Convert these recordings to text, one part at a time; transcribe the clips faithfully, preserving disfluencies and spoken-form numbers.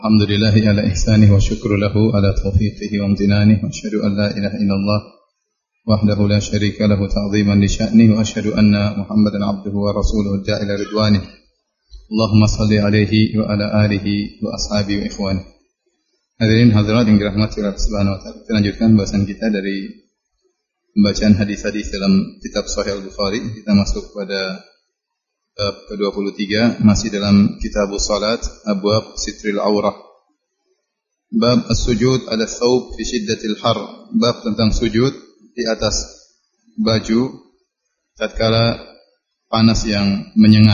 Alhamdulillahi ala ihsanihi wa syukru lahu ala taufiqihi wa amtinanihi wa asyhadu an la ilaha illallah wahdahu la syarika lahu ta'ziman li sya'nihi wa asyhadu anna Muhammadan abduhu wa rasuluhu da'a ila ridwanihi. Allahumma salli alaihi wa ala alihi wa ashabihi wa ikhwani. Hadirin hadirat yang dirahmati Allah Subhanahu wa taala. Kita lanjutkan bahasan kita dari pembacaan hadis-hadis dalam kitab Sahih Al-Bukhari. Kita masuk pada bab ke dua puluh tiga, masih dalam Kitabus Salat, abwab sitril aurah. Bab as-sujud ala thawb fi syiddatil har. Bab tentang sujud di atas baju tatkala panas yang menyengat.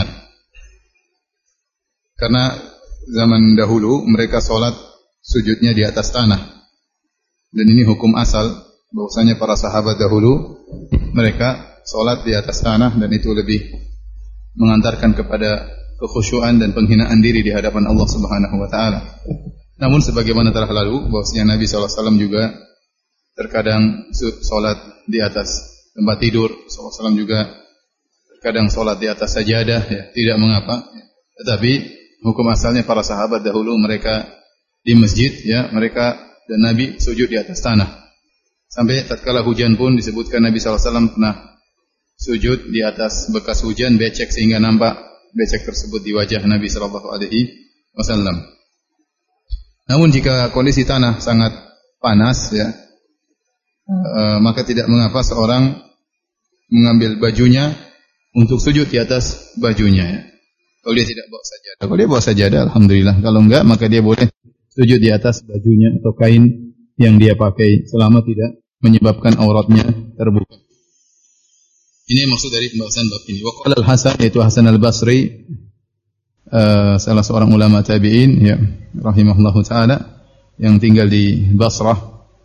Karena zaman dahulu mereka salat sujudnya di atas tanah. Dan ini hukum asal bahwasanya para sahabat dahulu mereka salat di atas tanah, dan itu lebih mengantarkan kepada kekhusyuan dan penghinaan diri di hadapan Allah Subhanahu wa taala. Namun sebagaimana telah lalu bahwasanya Nabi sallallahu alaihi wasallam juga terkadang salat di atas tempat tidur, sallallahu alaihi wasallam juga terkadang salat di atas sajadah, ya, tidak mengapa. Tetapi hukum asalnya para sahabat dahulu mereka di masjid, ya, mereka dan Nabi sujud di atas tanah. Sampai tatkala hujan pun disebutkan Nabi sallallahu alaihi wasallam pernah sujud di atas bekas hujan becek sehingga nampak becek tersebut di wajah Nabi sallallahu alaihi wasallam. Namun jika kondisi tanah sangat panas, ya, e, maka tidak mengapa seorang mengambil bajunya untuk sujud di atas bajunya, ya. Kalau dia tidak bawa sajadah, kalau dia bawa sajadah alhamdulillah. Kalau enggak maka dia boleh sujud di atas bajunya atau kain yang dia pakai selama tidak menyebabkan auratnya terbuka. Ini maksud dari pembahasan bab ini. Wa qala al-Hasan, yaitu Hasan al-Basri, uh, salah seorang ulama tabi'in, ya, rahimahullahu taala, yang tinggal di Basrah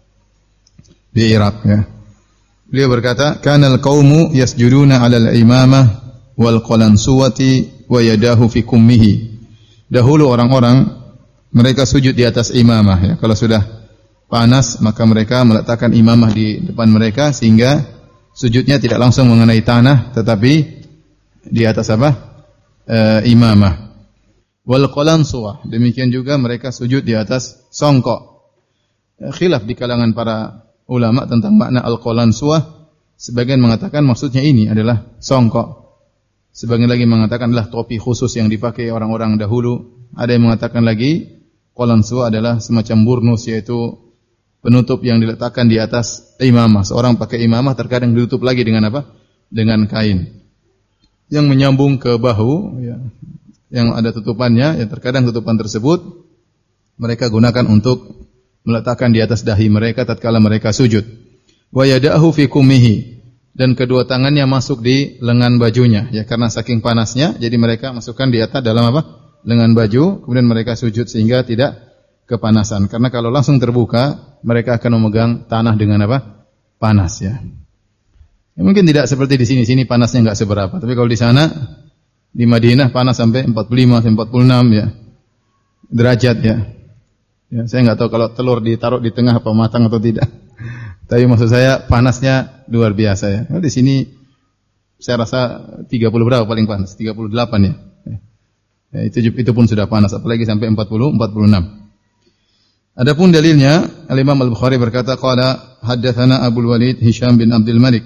di Irak, ya. Beliau berkata, "Kana al-qaumu yasjuduna 'ala al-imamah wal qalansuwati wa yadahu fi kummihi." Dahulu orang-orang mereka sujud di atas imamah, ya. Kalau sudah panas maka mereka meletakkan imamah di depan mereka sehingga sujudnya tidak langsung mengenai tanah, tetapi di atas apa? E, imamah. Wal qalansuwah, demikian juga mereka sujud di atas songkok. E, khilaf di kalangan para ulama tentang makna al-qalansuwah. Sebagian mengatakan maksudnya ini adalah songkok. Sebagian lagi mengatakan adalah topi khusus yang dipakai orang-orang dahulu. Ada yang mengatakan lagi qalansuwah adalah semacam burnus, yaitu penutup yang diletakkan di atas imamah. Seorang pakai imamah terkadang ditutup lagi dengan apa? Dengan kain yang menyambung ke bahu, ya, yang ada tutupannya. Ya, terkadang tutupan tersebut mereka gunakan untuk meletakkan di atas dahi mereka tatkala mereka sujud. Wa yadahu fi kummihi, dan kedua tangannya masuk di lengan bajunya, ya, karena saking panasnya jadi mereka masukkan di atas dalam apa? Lengan baju, kemudian mereka sujud sehingga tidak kepanasan. Karena kalau langsung terbuka mereka akan memegang tanah dengan apa? Panas, ya. Ya, mungkin tidak seperti di sini. Sini panasnya enggak seberapa. Tapi kalau di sana di Madinah panas sampai empat puluh lima sampai empat puluh enam, ya, derajat, ya. Ya, saya enggak tahu kalau telur ditaruh di tengah apa matang atau tidak. Tapi maksud saya panasnya luar biasa, ya. Kalau di sini saya rasa tiga puluh berapa paling panas? tiga puluh delapan, ya. Ya, itu itu pun sudah panas, apalagi sampai empat puluh, empat puluh enam. Adapun dalilnya, Al-Imam Al-Bukhari berkata, qala haddatsana Abu Walid Hisham bin Abdul Malik.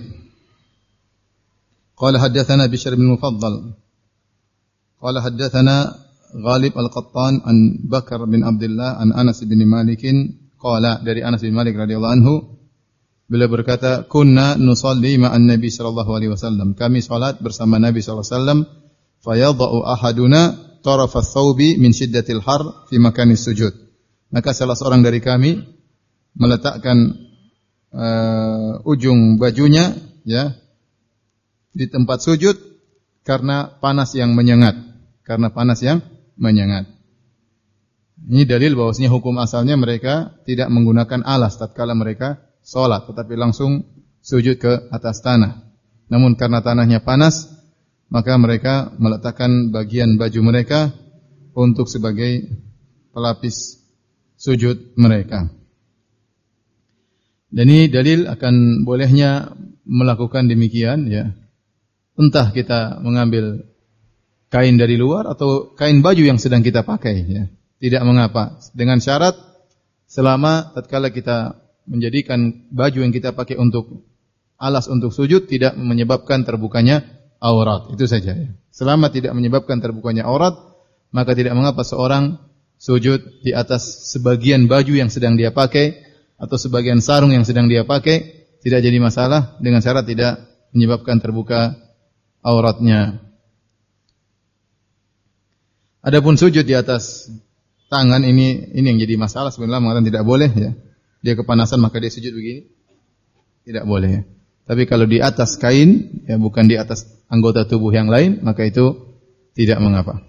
Qala haddatsana Bishr bin Mufaddal. Qala haddatsana Ghalib Al-Qattan an Bakar bin Abdullah an Anas bin Malik. Qala, dari Anas bin Malik radhiyallahu anhu, beliau berkata, kunna nusalli ma'an Nabi sallallahu alaihi wasallam. Kami salat bersama Nabi sallallahu alaihi wasallam, fayadha'u ahaduna tarafa ath-thawbi min shiddatil har fi makanis sujud. Maka salah seorang dari kami meletakkan uh, ujung bajunya, ya, di tempat sujud karena panas yang menyengat, karena panas yang menyengat. Ini dalil bahwasanya hukum asalnya mereka tidak menggunakan alas tatkala mereka salat, tetapi langsung sujud ke atas tanah. Namun karena tanahnya panas, maka mereka meletakkan bagian baju mereka untuk sebagai pelapis sujud mereka. Dan ini dalil akan bolehnya melakukan demikian, ya. Entah kita mengambil kain dari luar atau kain baju yang sedang kita pakai, ya. tidak mengapa. Dengan syarat selama tatkala kita menjadikan baju yang kita pakai untuk alas untuk sujud tidak menyebabkan terbukanya aurat. Itu saja ya. Selama tidak menyebabkan terbukanya aurat, maka tidak mengapa seorang sujud di atas sebagian baju yang sedang dia pakai atau sebagian sarung yang sedang dia pakai, tidak jadi masalah dengan syarat tidak menyebabkan terbuka auratnya. Adapun sujud di atas tangan ini ini yang jadi masalah sebenarnya, mengatakan tidak boleh ya. Dia kepanasan maka dia sujud begini. Tidak boleh ya. Tapi kalau di atas kain ya bukan di atas anggota tubuh yang lain, maka itu tidak mengapa.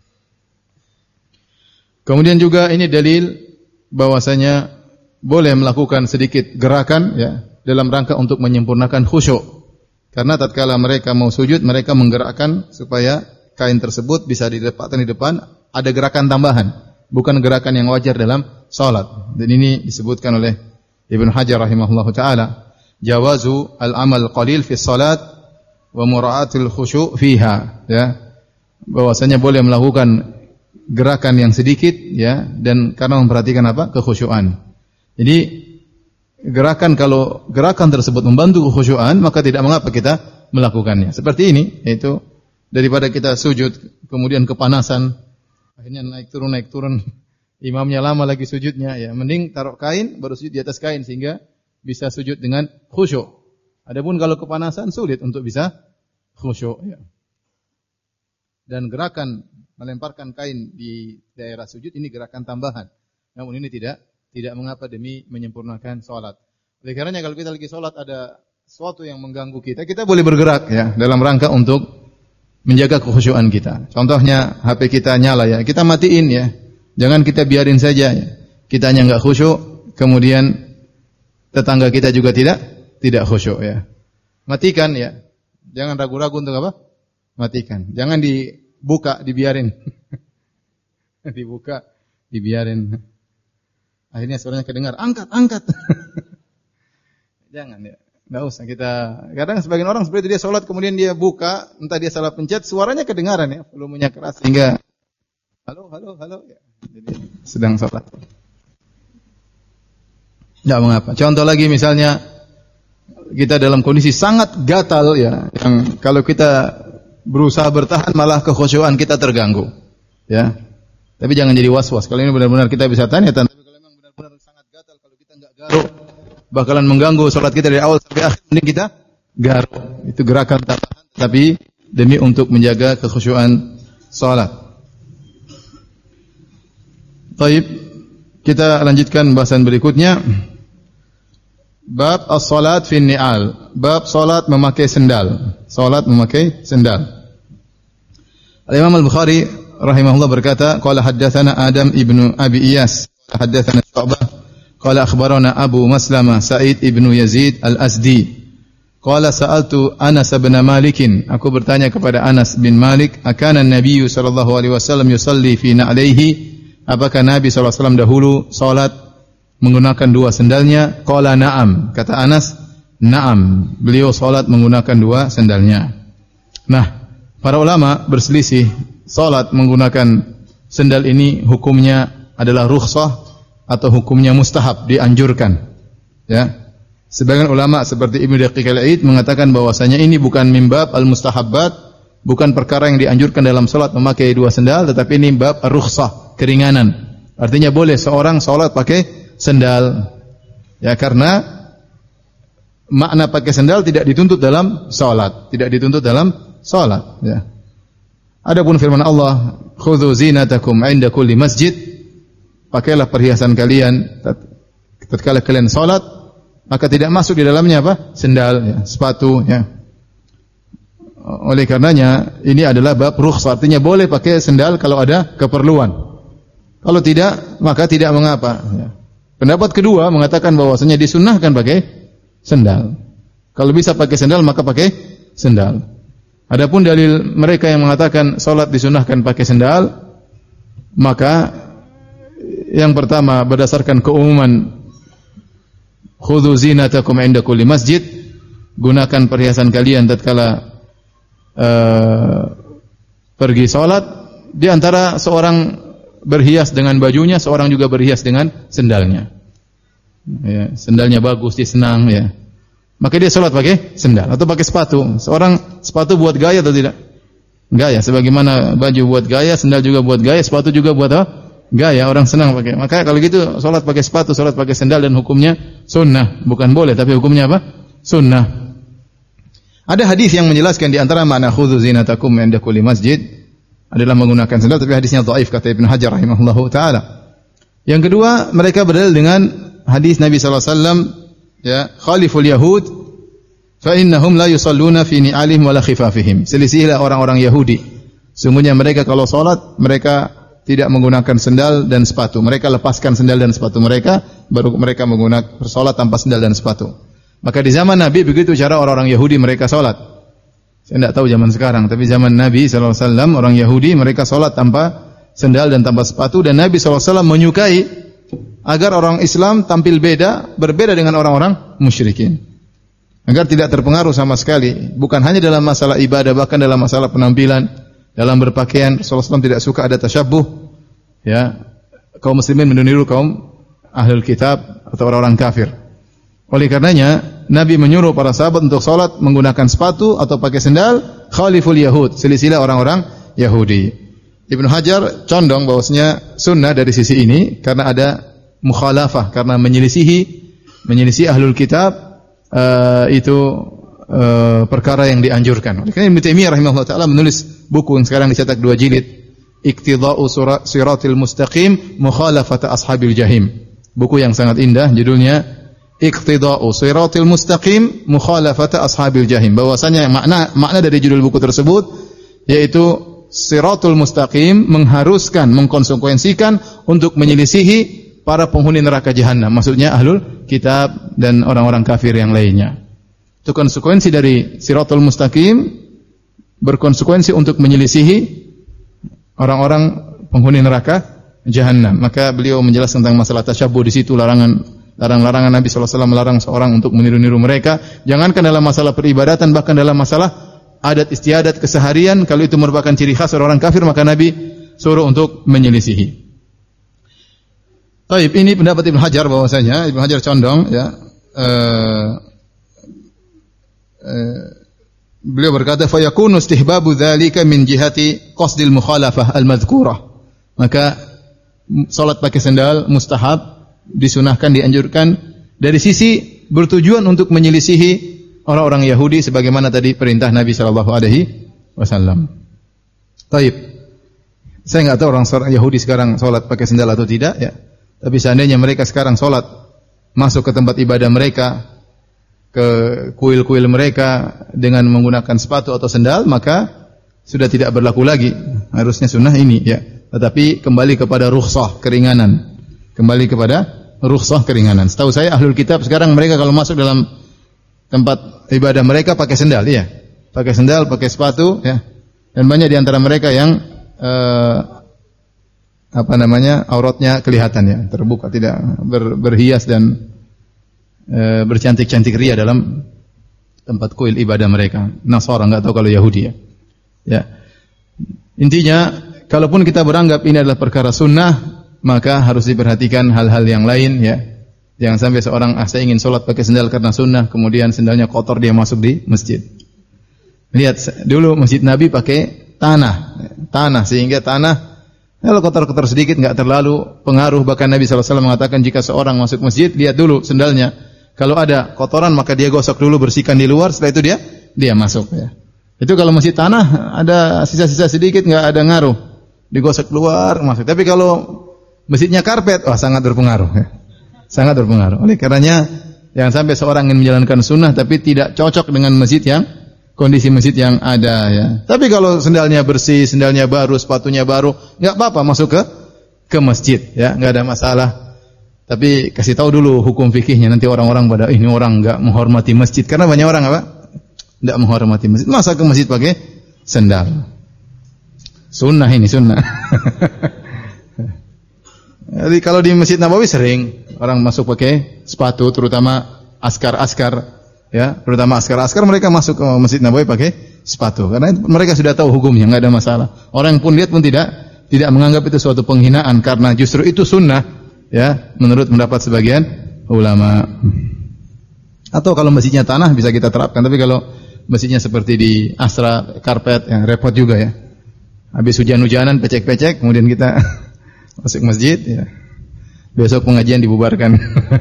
Kemudian juga ini dalil bahwasanya boleh melakukan sedikit gerakan ya dalam rangka untuk menyempurnakan khusyuk. Karena tatkala mereka mau sujud, mereka menggerakkan supaya kain tersebut bisa diletakkan di depan, ada gerakan tambahan, bukan gerakan yang wajar dalam salat. Dan ini disebutkan oleh Ibnu Hajar rahimahullahu taala, jawazu al-amal qalil fi salat wa mura'atul khusyu' fiha, ya. Bahwasanya boleh melakukan gerakan yang sedikit ya dan karena memperhatikan apa? Kekhusyuan. Jadi gerakan kalau gerakan tersebut membantu kekhusyuan, maka tidak mengapa kita melakukannya. Seperti ini, yaitu daripada kita sujud kemudian kepanasan, akhirnya naik turun naik turun, imamnya lama lagi sujudnya, ya mending taruh kain baru sujud di atas kain sehingga bisa sujud dengan khusyuk. Adapun kalau kepanasan sulit untuk bisa khusyuk ya. Dan gerakan melemparkan kain di daerah sujud ini gerakan tambahan. Namun ini tidak tidak mengapa demi menyempurnakan salat. Oleh karenanya kalau kita lagi salat ada sesuatu yang mengganggu kita, kita boleh bergerak ya dalam rangka untuk menjaga kekhusyuan kita. Contohnya H P kita nyala ya, kita matiin ya. Jangan kita biarin saja ya. Kitanya enggak khusyuk, kemudian tetangga kita juga tidak tidak khusyuk ya. Matikan ya. Jangan ragu-ragu untuk apa? Matikan. Jangan dibuka, dibiarin. Dibuka, dibiarin. Akhirnya suaranya kedengar, angkat, angkat. Jangan ya. Enggak usah kita. Kadang sebagian orang seperti itu dia salat kemudian dia buka, entah dia salah pencet, suaranya kedengaran ya, volumenya keras sehingga halo, halo, halo ya. Jadi sedang salat. Enggak mengapa. Contoh lagi misalnya kita dalam kondisi sangat gatal ya, yang kalau kita berusaha bertahan malah kekhusyuan kita terganggu. Ya. Tapi jangan jadi was-was. Kalau ini benar-benar kita bisa tanya, tapi kalau memang benar-benar sangat gatal, kalau kita enggak garuk, bakalan mengganggu salat kita dari awal sampai akhir, mending kita garuk. Itu gerakan tambahan tapi demi untuk menjaga kekhusyuan salat. Baik, kita lanjutkan bahasan berikutnya. Bab as-salat fi ni'al. Bab salat memakai sendal. Salat memakai sendal. Al-Imam Al-Bukhari rahimahullah berkata, qala haddatsana Adam ibnu Abi Iyas, haddatsana Syu'bah, qala akhbarana Abu Maslamah Sa'id ibnu Yazid Al-Asdi. Qala sa'altu Anas bin Malik, aku bertanya kepada Anas bin Malik, akana an-nabiy sallallahu alaihi wasallam yusalli fi na'laihi? Apakah Nabi sallallahu alaihi wasallam dahulu salat menggunakan dua sendalnya? Qala na'am. Kata Anas, na'am. Beliau salat menggunakan dua sendalnya. Nah, para ulama berselisih salat menggunakan sendal ini hukumnya adalah rukhsah atau hukumnya mustahab, dianjurkan. Ya. Sebagian ulama seperti Ibnu Daqiq al-Aid mengatakan bahwasanya ini bukan mimbab al-mustahabbat, bukan perkara yang dianjurkan dalam salat memakai dua sendal, tetapi ini bab rukhsah, keringanan. Artinya boleh seorang salat pakai sendal. Ya, karena makna pakai sendal tidak dituntut dalam salat, tidak dituntut dalam salat, ya. Adapun firman Allah, khudzu zinatakum 'inda kulli masjid, pakailah perhiasan kalian tatkala kalian salat, maka tidak masuk di dalamnya apa? Sendal, ya, sepatu, ya. Oleh karenanya ini adalah bab rukhsah, artinya boleh pakai sendal kalau ada keperluan. Kalau tidak, maka tidak mengapa, ya. Pendapat kedua mengatakan bahwasanya disunnahkan pakai sendal. Kalau bisa pakai sendal maka pakai sendal. Adapun dalil mereka yang mengatakan salat disunnahkan pakai sendal, maka yang pertama berdasarkan keumuman khudzu zinatakum 'inda kulli masjid, gunakan perhiasan kalian tatkala uh, pergi salat. Di antara seorang berhias dengan bajunya, seorang juga berhias dengan sendalnya. Ya, sendalnya bagus, dia senang ya. Maka dia sholat pakai sendal atau pakai sepatu. Seorang sepatu buat gaya atau tidak? Gaya. Sebagaimana baju buat gaya, sendal juga buat gaya, sepatu juga buat apa? Gaya. Orang senang pakai. Maka kalau gitu sholat pakai sepatu, sholat pakai sendal dan hukumnya sunnah. Bukan boleh, tapi hukumnya apa? Sunnah. Ada hadis yang menjelaskan di antara makna khudzu zinatakum 'inda kulli masjid adalah menggunakan sendal, tapi hadisnya dhaif kata Ibnu Hajar rahimahullahu taala. Yang kedua, mereka berdalil dengan hadis Nabi sallallahu alaihi wasallam, ya, khaliful yahud fa innahum la yusalluna fi ni'alihim wala khifafihim. Selisihilah orang-orang Yahudi. Sungguhnya mereka kalau salat, mereka tidak menggunakan sendal dan sepatu. Mereka lepaskan sendal dan sepatu mereka, baru mereka menggunakan salat tanpa sendal dan sepatu. Maka di zaman Nabi begitu cara orang-orang Yahudi mereka salat. Saya tidak tahu zaman sekarang, tapi zaman Nabi sallallahu alaihi wasallam orang Yahudi mereka salat tanpa sendal dan tanpa sepatu, dan Nabi sallallahu alaihi wasallam menyukai agar orang Islam tampil beda, berbeda dengan orang-orang musyrikin. Agar tidak terpengaruh sama sekali, bukan hanya dalam masalah ibadah, bahkan dalam masalah penampilan, dalam berpakaian. Rasulullah sallallahu alaihi wasallam tidak suka ada tasyabbuh, ya, kaum muslimin meniru kaum ahlul kitab atau orang-orang kafir. Oleh karenanya Nabi menyuruh para sahabat untuk salat menggunakan sepatu atau pakai sendal, khaliful yahud, selisilah orang-orang Yahudi. Ibnu Hajar condong bahwasanya sunnah dari sisi ini karena ada mukhalafah, karena menyelisihi menyelisihi ahlul kitab, uh, itu uh, perkara yang dianjurkan. Oleh karena Ibnu Taimiyah rahimahullah taala menulis buku yang sekarang dicetak dua jilid, Iqtida'u Siratil Mustaqim Mukhalafata Ashabil Jahim. Buku yang sangat indah, judulnya Iqtida'u Siratil Mustaqim Mukhalafata Ashabil Jahim. Bahwasanya makna makna dari judul buku tersebut yaitu Siratul Mustaqim mengharuskan, mengkonsekuensikan untuk menyelisihi para penghuni neraka jahanam. Maksudnya ahlul kitab dan orang-orang kafir yang lainnya. Itu konsekuensi dari Siratul Mustaqim, berkonsekuensi untuk menyelisihi orang-orang penghuni neraka jahanam. Maka beliau menjelaskan tentang masalah tasyabbuh di situ, larangan Larang-larangan Nabi sallallahu alaihi wasallam melarang seorang untuk meniru-niru mereka. Jangankan dalam masalah peribadatan, bahkan dalam masalah adat istiadat keseharian, kalau itu merupakan ciri khas orang kafir, maka Nabi suruh untuk menyelisihi. Baik, ini pendapat Ibnu Hajar bahwasanya Ibnu Hajar condong, ya, uh, uh, beliau berkata fa yakunu istihbabu dzalika min jihati qasdil mukhalafah al-madhkurah. Maka salat pakai sendal mustahab, disunahkan, dianjurkan dari sisi bertujuan untuk menyelisihi orang-orang Yahudi sebagaimana tadi perintah Nabi sallallahu alaihi wasallam. Taib. Saya enggak tahu orang Yahudi sekarang salat pakai sendal atau tidak, ya. Tapi seandainya mereka sekarang salat masuk ke tempat ibadah mereka, ke kuil-kuil mereka dengan menggunakan sepatu atau sendal, maka sudah tidak berlaku lagi. Harusnya sunnah ini, ya. Tetapi kembali kepada rukhsah, keringanan. Kembali kepada rukhsah, keringanan. Setahu saya ahlul kitab sekarang mereka kalau masuk dalam tempat ibadah mereka pakai sendal, ya. Pakai sendal, pakai sepatu, ya. Dan banyak di antara mereka yang uh, apa namanya? auratnya kelihatan, ya, terbuka, tidak ber, berhias dan uh, bercantik-cantik ria dalam tempat kuil ibadah mereka. Nasara, enggak tahu kalau Yahudi, ya. Ya. Intinya, kalaupun kita beranggap ini adalah perkara sunnah, maka harus diperhatikan hal-hal yang lain, ya. Jangan sampai seorang ah saya ingin sholat pakai sendal karena sunnah, kemudian sendalnya kotor dia masuk di masjid. Lihat dulu masjid Nabi pakai tanah, tanah sehingga tanah kalau kotor-kotor sedikit enggak terlalu pengaruh. Bahkan Nabi sallallahu alaihi wasallam mengatakan jika seorang masuk masjid lihat dulu sendalnya, kalau ada kotoran maka dia gosok dulu, bersihkan di luar, setelah itu dia dia masuk, ya. Itu kalau masjid tanah ada sisa-sisa sedikit enggak ada ngaruh, digosok keluar masuk. Tapi kalau masjidnya karpet, wah sangat berpengaruh, ya. Sangat berpengaruh. Oleh karenanya jangan sampai seorang ingin menjalankan sunnah tapi tidak cocok dengan masjid yang kondisi masjid yang ada, ya. Tapi kalau sendalnya bersih, sendalnya baru, sepatunya baru, enggak apa-apa masuk ke ke masjid, ya, enggak ada masalah. Tapi kasih tahu dulu hukum fikihnya, nanti orang-orang pada ini orang enggak menghormati masjid, karena banyak orang apa? Enggak menghormati masjid. Masa ke masjid pakai sendal? Sunnah ini, sunnah. Jadi kalau di Masjid Nabawi sering orang masuk pakai sepatu, terutama askar-askar, ya, terutama askar-askar mereka masuk ke Masjid Nabawi pakai sepatu karena mereka sudah tahu hukumnya, enggak ada masalah. Orang yang pun lihat pun tidak tidak menganggap itu suatu penghinaan karena justru itu sunnah, ya, menurut pendapat sebagian ulama. Atau kalau masjidnya tanah bisa kita terapkan, tapi kalau masjidnya seperti di Asra karpet, yang repot juga ya. Habis hujan-hujanan pecek-pecek, kemudian kita masuk masjid, ya. Besok pengajian dibubarkan.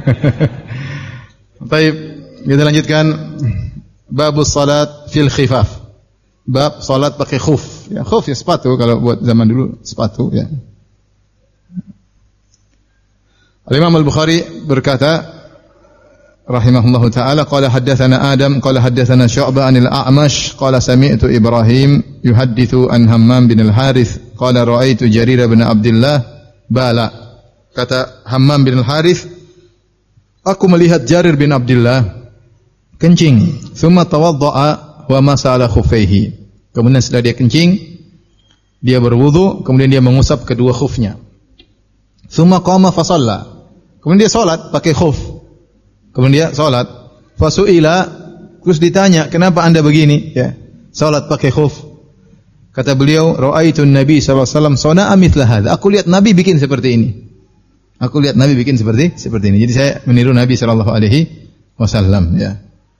Baik, kita lanjutkan babus salat fil khifaf. Bab salat pakai khuf. Ya, khuf ya sepatu, kalau buat zaman dulu sepatu, ya. Al-Imam Al-Bukhari berkata rahimahullahu taala, qala haddatsana Adam qala haddatsana Syu'bah 'anil A'mash qala sami'tu Ibrahim yuhadditsu an Hammam bin Al-Harits qala ra'aitu Jarir bin Abdullah bala. Kata Hammam bin Al-Harits, aku melihat Jarir bin Abdullah kencing, thumma tawadda'a wa masala khuffaihi. Kemudian setelah dia kencing, dia berwudu, kemudian dia mengusap kedua khufnya. Thumma qama fa shalla. Kemudian dia salat pakai khuf. Kemudian dia salat, fasuila, terus ditanya, "Kenapa Anda begini?" Ya, salat pakai khuf. Kata beliau, "Ra'aitu Nabi sallallahu alaihi wasallam sana'a mithla hadza." Aku lihat Nabi bikin seperti ini. Aku lihat Nabi bikin seperti seperti ini. Jadi saya meniru Nabi sallallahu alaihi wasallam, ya.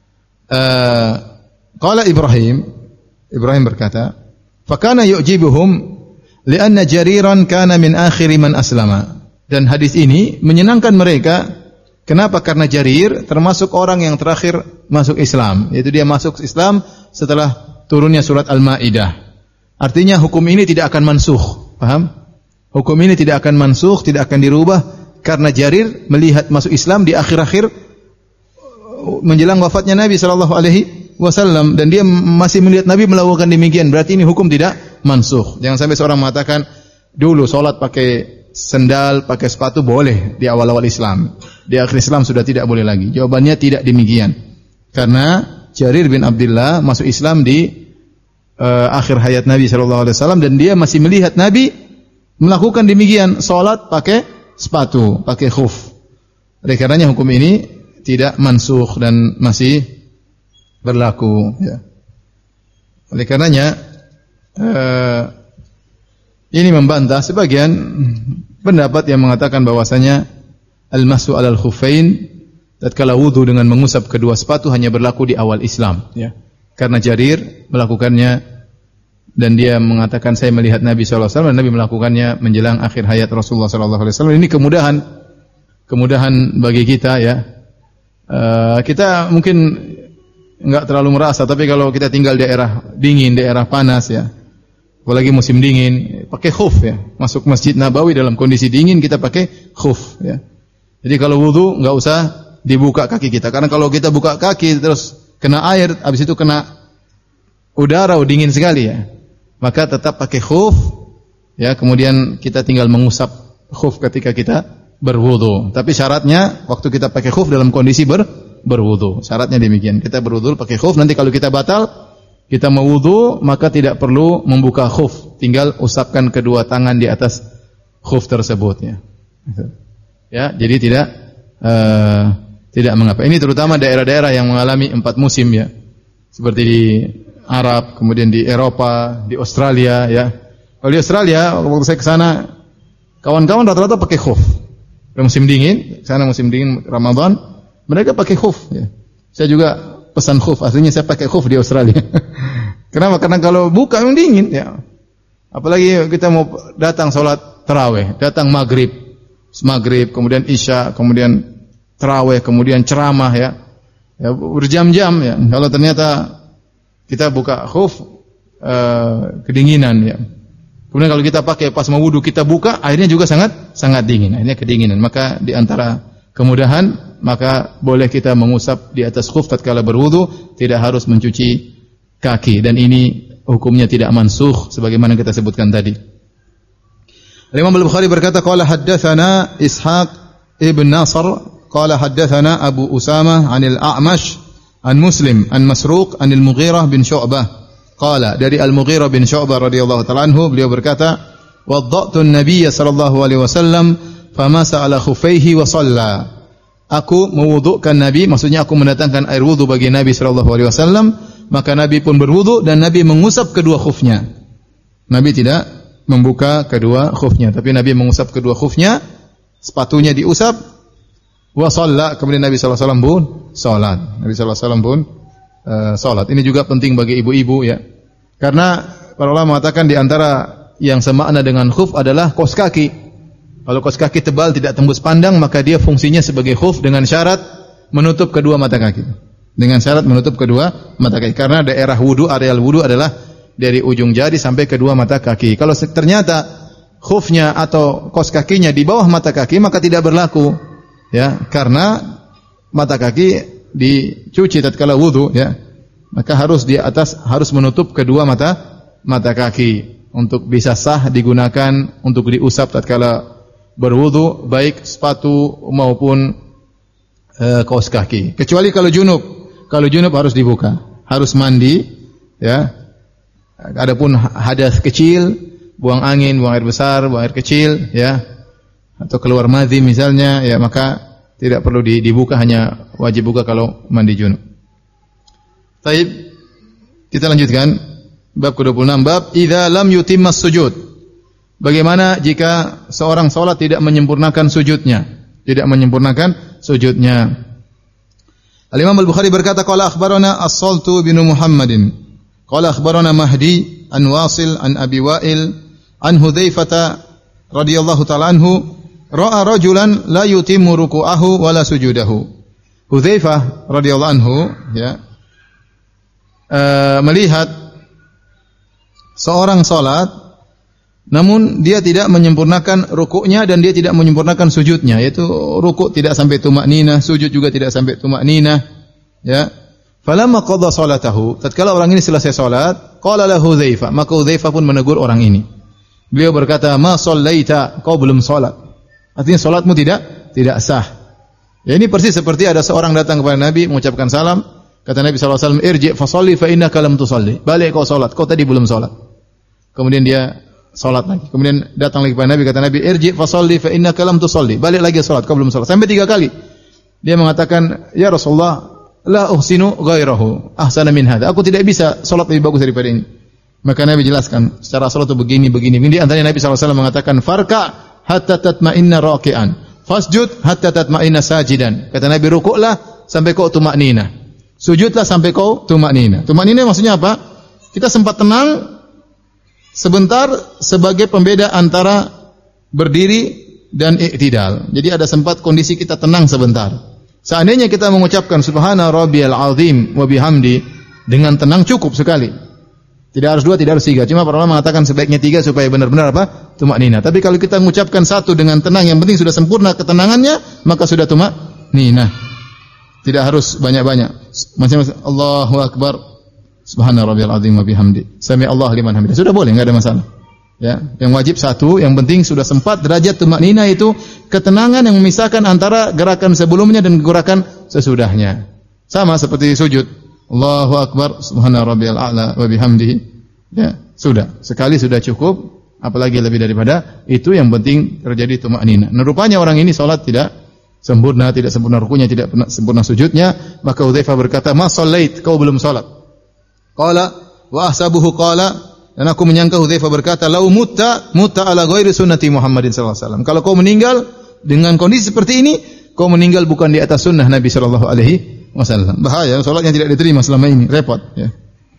Uh, Qala Ibrahim, Ibrahim berkata, "Fakana yu'jibuhum li'anna Jariran kana min akhiri man aslama." Dan hadis ini menyenangkan mereka. Kenapa? Karena Jarir termasuk orang yang terakhir masuk Islam, yaitu dia masuk Islam setelah turunnya surat Al-Maidah. Artinya hukum ini tidak akan mansukh, paham? Hukum ini tidak akan mansukh, tidak akan dirubah karena Jarir melihat masuk Islam di akhir-akhir menjelang wafatnya Nabi sallallahu alaihi wasallam, dan dia masih melihat Nabi melakukan demikian. Berarti ini hukum tidak mansukh. Jangan sampai seorang mengatakan dulu salat pakai sendal, pakai sepatu boleh di awal-awal Islam, di akhir Islam sudah tidak boleh lagi. Jawabannya tidak demikian. Karena Jarir bin Abdullah masuk Islam di uh, akhir hayat Nabi sallallahu alaihi wasallam, dan dia masih melihat Nabi melakukan demikian, salat pakai sepatu, pakai khuf. Oleh karenanya hukum ini tidak mansukh dan masih berlaku, ya. Oleh karenanya uh, ini membantah sebagian pendapat yang mengatakan bahwasanya al-mashu 'alal khuffain tatkala wudu dengan mengusap kedua sepatu hanya berlaku di awal Islam, ya. Karena Jarir melakukannya dan dia mengatakan saya melihat Nabi sallallahu alaihi wasallam dan Nabi melakukannya menjelang akhir hayat Rasulullah sallallahu alaihi wasallam. Ini kemudahan kemudahan bagi kita, ya. Uh, kita mungkin enggak terlalu merasa, tapi kalau kita tinggal di daerah dingin, daerah panas, ya, apalagi musim dingin, pakai khuf, ya. Masuk Masjid Nabawi dalam kondisi dingin kita pakai khuf, ya. Jadi kalau wudu enggak usah dibuka kaki kita, karena kalau kita buka kaki terus kena air, habis itu kena udara, dingin sekali, ya. Maka tetap pakai khuf, ya. Kemudian kita tinggal mengusap khuf ketika kita berwudu. Tapi syaratnya waktu kita pakai khuf dalam kondisi ber berwudu. Syaratnya demikian. Kita berwudu pakai khuf, nanti kalau kita batal, kita mau wudu, maka tidak perlu membuka khuf, tinggal usapkan kedua tangan di atas khuf tersebut, ya. Ya, jadi tidak uh, tidak mengapa. Ini terutama daerah-daerah yang mengalami empat musim, ya. Seperti di Arab, kemudian di Eropa, di Australia, ya. Kalau di Australia, waktu saya ke sana, kawan-kawan rata-rata pakai khuf. Musim dingin, sana musim dingin Ramadan, mereka pakai khuf, ya. Saya juga pesan khuf, aslinya saya pakai khuf di Australia. Kenapa? Karena kalau buka memang dingin, ya. Apalagi kita mau datang salat tarawih, datang maghrib, maghrib, kemudian isya, kemudian tarawih, kemudian ceramah, ya. Ya, berjam-jam, ya. Kalau ternyata kita buka khuf, uh, kedinginan, ya. Kemudian kalau kita pakai pas mau wudu kita buka, airnya juga sangat sangat dingin, akhirnya kedinginan. Maka di antara kemudahan, maka boleh kita mengusap di atas khuf tatkala berwudu, tidak harus mencuci kaki, dan ini hukumnya tidak mansukh sebagaimana kita sebutkan tadi. Imam Al-Bukhari berkata, qala haddatsana Ishaq ibn Nasr qala haddatsana Abu Usamah 'anil A'mash an Muslim an Masruq 'anil Mughirah bin Syu'bah qala, dari Al-Mughirah bin Syu'bah radhiyallahu ta'ala anhu, beliau berkata, wadda'tu an-nabiy sallallahu alaihi wasallam famasa ala khuffaihi wa shalla. Aku mewudukkan Nabi, maksudnya aku mendatangkan air wudu bagi Nabi sallallahu alaihi wasallam, maka Nabi pun berwudu dan Nabi mengusap kedua khufnya. Nabi tidak membuka kedua khufnya, tapi Nabi mengusap kedua khufnya, sepatunya diusap, wa shalla, kemudian Nabi sallallahu alaihi wasallam pun salat. Nabi sallallahu alaihi wasallam pun uh, salat. Ini juga penting bagi ibu-ibu ya. Karena para ulama mengatakan di antara yang semakna dengan khuf adalah kaos kaki. Kalau kaos kaki tebal tidak tembus pandang, maka dia fungsinya sebagai khuf dengan syarat menutup kedua mata kaki. Dengan syarat menutup kedua mata kaki. Karena daerah wudu, areal wudu adalah dari ujung jari sampai kedua mata kaki. Kalau ternyata khufnya atau kaos kakinya di bawah mata kaki, maka tidak berlaku. Ya, karena mata kaki dicuci tatkala wudu ya. Maka harus di atas, harus menutup kedua mata mata kaki untuk bisa sah digunakan untuk diusap tatkala berwudu, baik sepatu maupun e, kaos kaki. Kecuali kalau junub. Kalau junub harus dibuka, harus mandi ya. Adapun hadas kecil, buang angin, buang air besar, buang air kecil ya, atau keluar madhi misalnya ya, maka tidak perlu dibuka, hanya wajib buka kalau mandi junub. Baik, kita lanjutkan bab ke dua puluh enam, bab idza lam yutimmas sujud. Bagaimana jika seorang salat tidak menyempurnakan sujudnya? Tidak menyempurnakan sujudnya. Al-Imam Al-Bukhari berkata, qala akhbarana As-Saltu bin Muhammadin qala akhbarana Mahdi an Wasil an Abi Wa'il an Hudzaifah radhiyallahu ta'ala anhu ra'a rajulan la yutimmu ruku'ahu wala sujudahu. Hudzaifah radhiyallahu anhu ya uh, melihat seorang salat namun dia tidak menyempurnakan rukuknya dan dia tidak menyempurnakan sujudnya, yaitu rukuk tidak sampai tumakninah, sujud juga tidak sampai tumakninah ya. Falamma qadha salatahu, tatkala orang ini selesai salat, qala lahu Hudzaifah, maka Hudzaifah pun menegur orang ini. Beliau berkata, "Ma shallaita, kau belum salat." Artinya salatmu tidak tidak sah. Ya, ini persis seperti ada seorang datang kepada Nabi mengucapkan salam, kata Nabi sallallahu alaihi wasallam, "Irji' fa shalli fa innaka lam tusalli." Balik kau salat, kau tadi belum salat. Kemudian dia salat lagi. Kemudian datang lagi kepada Nabi, kata Nabi, "Irji' fa shalli fa innaka lam tusalli." Balik lagi salat, kau belum salat. Sampai tiga kali. Dia mengatakan, "Ya Rasulullah, la uhsinu ghairahu ahsana min hadha." Aku tidak bisa salat lebih bagus daripada ini. Maka Nabi jelaskan secara salat itu begini begini. Ini antaranya Nabi sallallahu alaihi wasallam mengatakan, "Farka hatta tatma'inna raqi'an, fasjud hatta tatma'inna sajidan." Kata Nabi, rukuklah sampai kau tumakninah. Sujudlah sampai kau tumakninah. Tumakninah maksudnya apa? Kita sempat tenang sebentar sebagai pembeda antara berdiri dan i'tidal. Jadi ada sempat kondisi kita tenang sebentar. Seandainya kita mengucapkan subhana rabbiyal azim wa bihamdi dengan tenang cukup sekali. Tidak harus dua, tidak harus tiga. Cuma para ulama mengatakan sebaiknya tiga supaya benar-benar apa? Tumakninah. Tapi kalau kita mengucapkan satu dengan tenang, yang penting sudah sempurna ketenangannya, maka sudah tumakninah. Tidak harus banyak-banyak. Macam Allahu akbar, subhana rabbiyal azim wa bihamdi, sami Allah liman hamidah. Sudah boleh, enggak ada masalah. Ya, yang wajib satu, yang penting sudah sempat derajat tumakninah, itu ketenangan yang memisahkan antara gerakan sebelumnya dan gerakan sesudahnya. Sama seperti sujud. Allahu akbar, subhana rabbiyal a'la wa bihamdihi. Ya, sudah. Sekali sudah cukup, apalagi lebih daripada itu, yang penting terjadi tumakninah. Nah, rupanya orang ini salat tidak sempurna, tidak sempurna rukunya, tidak sempurna sujudnya, maka Hudzaifah berkata, "Ma shallait, kau belum salat." Qala wa ahsabuhu qala, dan aku menyangka Hudzaifah berkata, "Lau mutta mutta ala ghairi sunnati Muhammadin sallallahu alaihi wasallam." Kalau kau meninggal dengan kondisi seperti ini, kau meninggal bukan di atas sunnah Nabi sallallahu alaihi wasallam. Bahaya, salatnya tidak diterima selama ini, repot ya.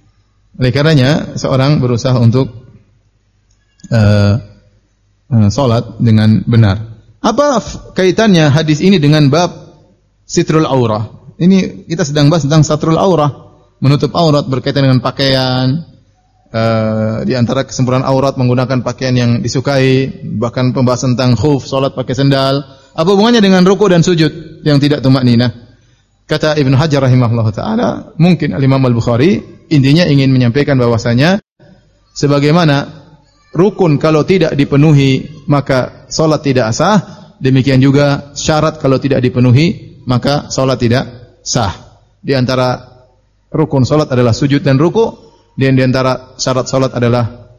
Oleh karenanya seorang berusaha untuk uh, uh, salat dengan benar. Apa kaitannya hadis ini dengan bab sitrul aurah? Ini kita sedang bahas tentang satrul aurah, menutup aurat berkaitan dengan pakaian. Uh, di antara kesempurnaan aurat menggunakan pakaian yang disukai, bahkan pembahasan tentang khuf, salat pakai sendal. Apa hubungannya dengan rukuk dan sujud yang tidak tumakninah? Kata Ibnu Hajar rahimahullah taala, mungkin Al-Imam Al-Bukhari intinya ingin menyampaikan bahwasanya sebagaimana rukun kalau tidak dipenuhi maka salat tidak sah, demikian juga syarat kalau tidak dipenuhi maka salat tidak sah. Di antara rukun salat adalah sujud dan rukuk. Dan di antara syarat salat adalah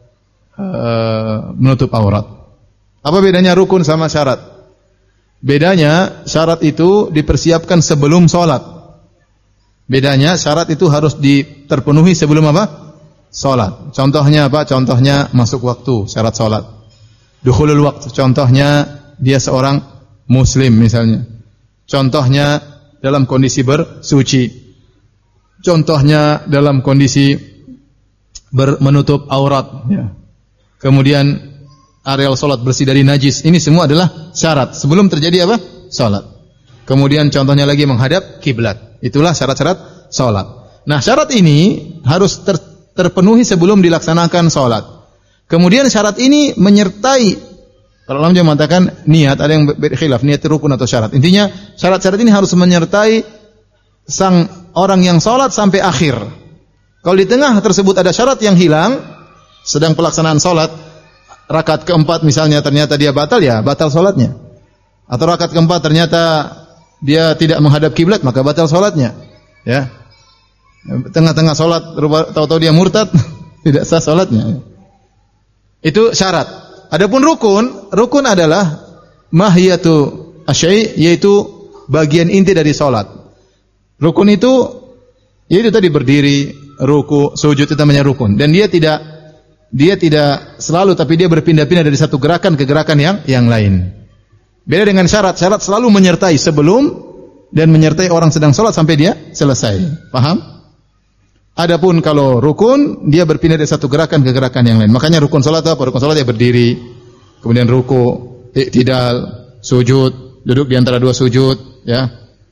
uh, menutup aurat. Apa bedanya rukun sama syarat? Bedanya syarat itu dipersiapkan sebelum salat. Bedanya syarat itu harus terpenuhi sebelum apa? salat. Contohnya apa? Contohnya masuk waktu, syarat salat. Dukhulul waqt, contohnya dia seorang muslim misalnya. Contohnya dalam kondisi bersuci. Contohnya dalam kondisi ber, menutup aurat ya. Kemudian areal salat bersih dari najis. Ini semua adalah syarat sebelum terjadi apa? Salat. Kemudian contohnya lagi menghadap kiblat. Itulah syarat-syarat salat. Nah, syarat ini harus ter, terpenuhi sebelum dilaksanakan salat. Kemudian syarat ini menyertai, kalau ulama mengatakan niat, ada yang berkhilaf niat rukun atau syarat. Intinya syarat-syarat ini harus menyertai sang orang yang salat sampai akhir. Kalau di tengah tersebut ada syarat yang hilang, sedang pelaksanaan salat, rakaat keempat misalnya ternyata dia batal, ya batal salatnya. Atau rakaat keempat ternyata dia tidak menghadap kiblat, maka batal salatnya. Ya. Tengah-tengah salat tahu-tahu dia murtad, tidak sah salatnya. Itu syarat. Adapun rukun, rukun adalah mahiyatu asyai, yaitu bagian inti dari salat. Rukun itu yaitu tadi berdiri, ruku, sujud, itu namanya rukun. Dan dia tidak dia tidak selalu, tapi dia berpindah-pindah dari satu gerakan ke gerakan yang yang lain. Beda dengan syarat. Syarat selalu menyertai sebelum dan menyertai orang sedang salat sampai dia selesai. Paham? Adapun kalau rukun, dia berpindah dari satu gerakan ke gerakan yang lain. Makanya rukun salat apa? Rukun salat dia berdiri, kemudian ruku, i'tidal, sujud, duduk di antara dua sujud, ya.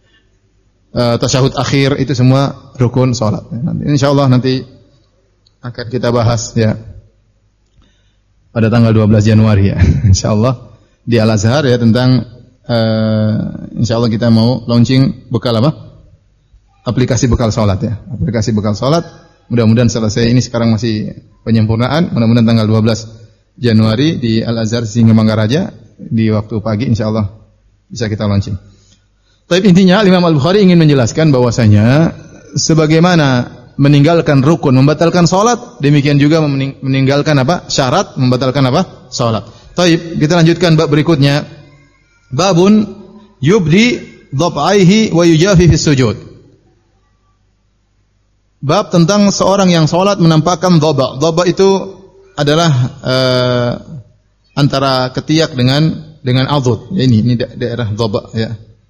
Uh, tasyahud akhir, itu semua rukun salat. Nanti insyaallah nanti akan kita bahas ya pada tanggal dua belas Januari ya. Insyaallah di Al-Azhar ya tentang uh, insyaallah kita mau launching bekal apa? Aplikasi bekal salat ya. Aplikasi bekal salat. Mudah-mudahan selesai, ini sekarang masih penyempurnaan. Mudah-mudahan tanggal dua belas Januari di Al-Azhar Singamangaraja di waktu pagi insyaallah bisa kita launching. Tapi intinya Imam Al-Bukhari ingin menjelaskan bahwasanya sebagaimana meninggalkan rukun membatalkan salat, demikian juga meninggalkan apa? Syarat membatalkan apa? Salat. Baik, kita lanjutkan bab berikutnya. Babun yubdi dhab'aihi wa yujafi fi sujud. Bab tentang seorang yang salat menampakkan dhaba'. Dhaba' itu adalah uh, antara ketiak dengan dengan adud. Ya, ini ini daerah dhaba' ya.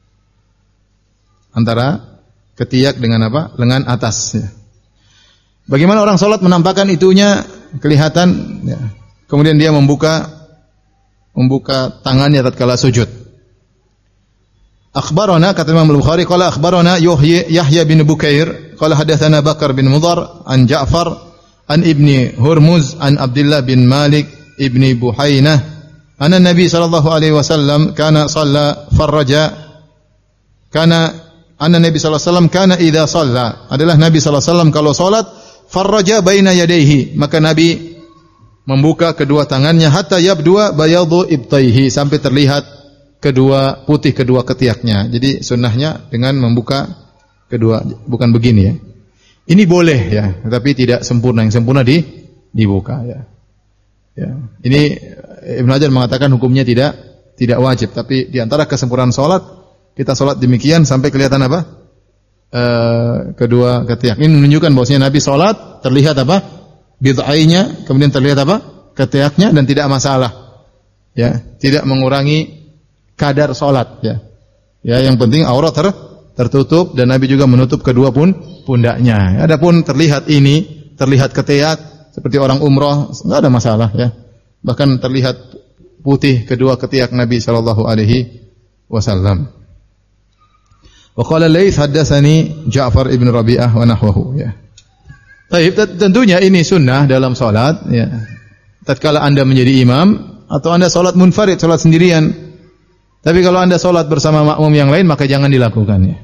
Antara ketiak dengan apa? Lengan atas ya. Bagaimana orang salat menampakkan itunya kelihatan ya. Kemudian dia membuka membuka tangannya tatkala sujud. Akhbarana kata Imam Al-Bukhari qala akhbarana Yahya bin Bukair qala hadatsana Bakar bin Mudhar an Ja'far an Ibni Hurmuz an Abdullah bin Malik Ibni Buhainah anna Nabi sallallahu alaihi wasallam kana shalla farraja kana anna Nabi sallallahu alaihi wasallam kana idza shalla adalah Nabi sallallahu alaihi wasallam kalau salat farraja baina yadayhi, maka Nabi membuka kedua tangannya hatta yabdua bayadu ibtaihi, sampai terlihat kedua putih kedua ketiaknya. Jadi sunnahnya dengan membuka kedua, bukan begini ya. Ini boleh ya, tetapi tidak sempurna. Yang sempurna di dibuka ya. Ya. Ini Ibnu Hajar mengatakan hukumnya tidak tidak wajib, tapi di antara kesempurnaan salat kita salat demikian sampai kelihatan apa? E, kedua ketiak. Ini menunjukkan bahwasanya Nabi salat terlihat apa? Bid'ainya, kemudian terlihat apa? Ketiaknya, dan tidak masalah. Ya, tidak mengurangi kadar salat ya. Ya, yang penting aurat ter, tertutup dan Nabi juga menutup kedua pun pundaknya. Adapun terlihat ini, terlihat ketiak seperti orang umrah, enggak ada masalah ya. Bahkan terlihat putih kedua ketiak Nabi sallallahu alaihi wasallam. Wa qala Laits haddatsani Ja'far ibn Rabi'ah wa nahwahu ya. Baik, tentunya ini sunnah dalam salat ya. Tatkala Anda menjadi imam atau Anda salat munfarid, salat sendirian. Tapi kalau Anda salat bersama makmum yang lain, maka jangan dilakukan ya.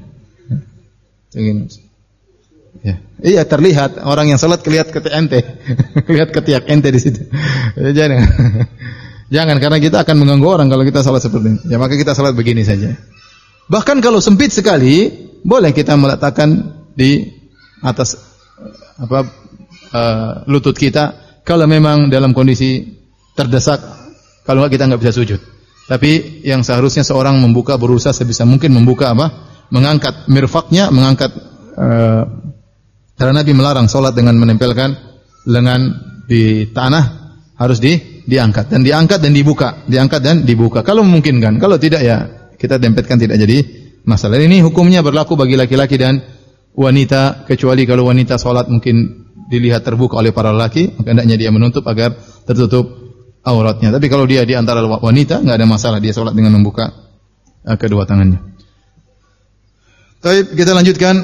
Ya. Iya, terlihat orang yang salat kelihatan ketiak ente. Lihat ketiak ente di situ. Jangan. Jangan, karena kita akan mengganggu orang kalau kita salat seperti ini. Ya, maka kita salat begini saja. Bahkan kalau sempit sekali, boleh kita meletakkan di atas apa uh, lutut kita kalau memang dalam kondisi terdesak, kalau enggak kita enggak bisa sujud. Tapi yang seharusnya seorang membuka, berusaha sebisa mungkin membuka apa? Mengangkat mirfaknya, mengangkat uh, karena Nabi melarang salat dengan menempelkan lengan di tanah harus di diangkat dan diangkat dan dibuka, diangkat dan dibuka. Kalau memungkinkan, kalau tidak ya kita dempetkan, tidak jadi masalah. Ini hukumnya berlaku bagi laki-laki dan wanita, kecuali kalau wanita salat mungkin dilihat terbuka oleh para laki, maka hendaknya dia menutup agar tertutup auratnya. Tapi kalau dia di antara wanita, enggak ada masalah dia salat dengan membuka uh, kedua tangannya. Baik, kita lanjutkan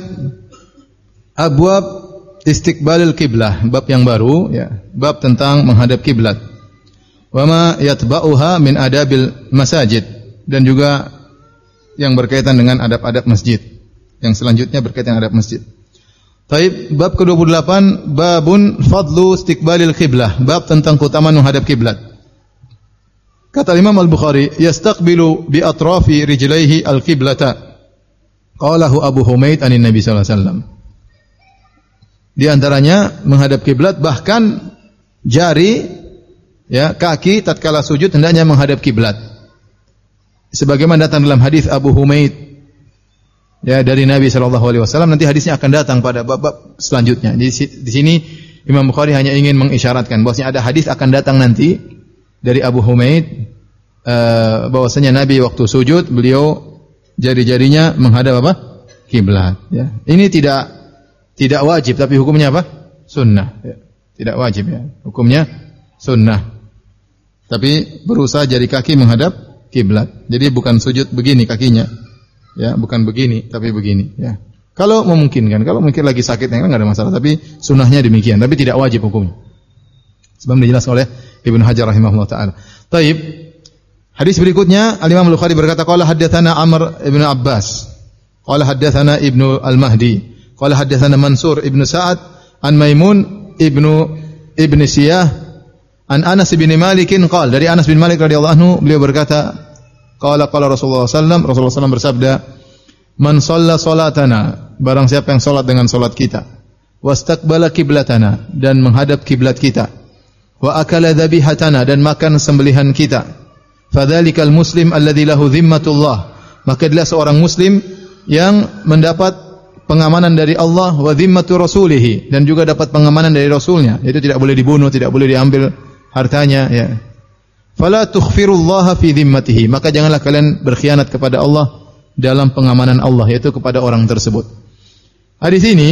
abwab istiqbalil kiblah, bab yang baru ya, bab tentang menghadap kiblat. Wa ma yatba'uha min adabil masajid, dan juga yang berkaitan dengan adab-adab masjid. Yang selanjutnya berkaitan dengan adab masjid. Taib, bab ke dua puluh delapan, babun fadlu istiqbalil kiblah, bab tentang keutamaan menghadap kiblat. Kata Imam Al-Bukhari, yastaqbilu bi atrafi rijlaihi al-qiblata. Qalahu Abu Humaid anin Nabi sallallahu alaihi wasallam. Di antaranya menghadap kiblat, bahkan jari ya kaki tatkala sujud hendaknya menghadap kiblat. Sebagaimana datang dalam hadis Abu Humaid ya dari Nabi sallallahu alaihi wasallam, nanti hadisnya akan datang pada bab-bab selanjutnya. Di, di sini Imam Bukhari hanya ingin mengisyaratkan bahwasanya ada hadis akan datang nanti dari Abu Humaid uh, bahwasanya Nabi waktu sujud beliau jari-jarinya menghadap apa? Kiblat ya. Ini tidak tidak wajib, tapi hukumnya apa? Sunnah ya. Tidak wajib ya. Hukumnya sunnah. Tapi berusaha jari kaki menghadap kiblat. Jadi bukan sujud begini kakinya. Ya, bukan begini tapi begini ya. Kalau memungkinkan, kalau mungkin lagi sakit enggak ada masalah, tapi sunnahnya demikian, tapi tidak wajib hukumnya. Sebab dijelaskan oleh Ibnu Hajar rahimahullah taala. Baik. Hadis berikutnya Al-Imam Al-Bukhari berkata qala haddatsana Amr ibn Abbas qala haddatsana Ibnu Al-Mahdi qala haddatsana Mansur ibn Sa'ad an Maimun ibnu ibn Siyah an Anas bin Malik qala, dari Anas bin Malik radhiyallahu anhu beliau berkata qala qala Rasulullah sallallahu alaihi wasallam, Rasulullah sallallahu alaihi wasallam bersabda, man shalla salatana, barang siapa yang salat dengan salat kita, wastaqbala qiblatana, dan menghadap kiblat kita, wa akala dhabihatana, dan makan sembelihan kita, fadzalikal muslim alladzi lahu dhimmatullah, maka dia seorang muslim yang mendapat pengamanan dari Allah, wa dhimmatu rasulih, dan juga dapat pengamanan dari rasulnya, yaitu tidak boleh dibunuh, tidak boleh diambil hartanya ya. Fala tukhfirullaha fi dhimmatihi, maka janganlah kalian berkhianat kepada Allah dalam pengamanan Allah, yaitu kepada orang tersebut. Hadis ini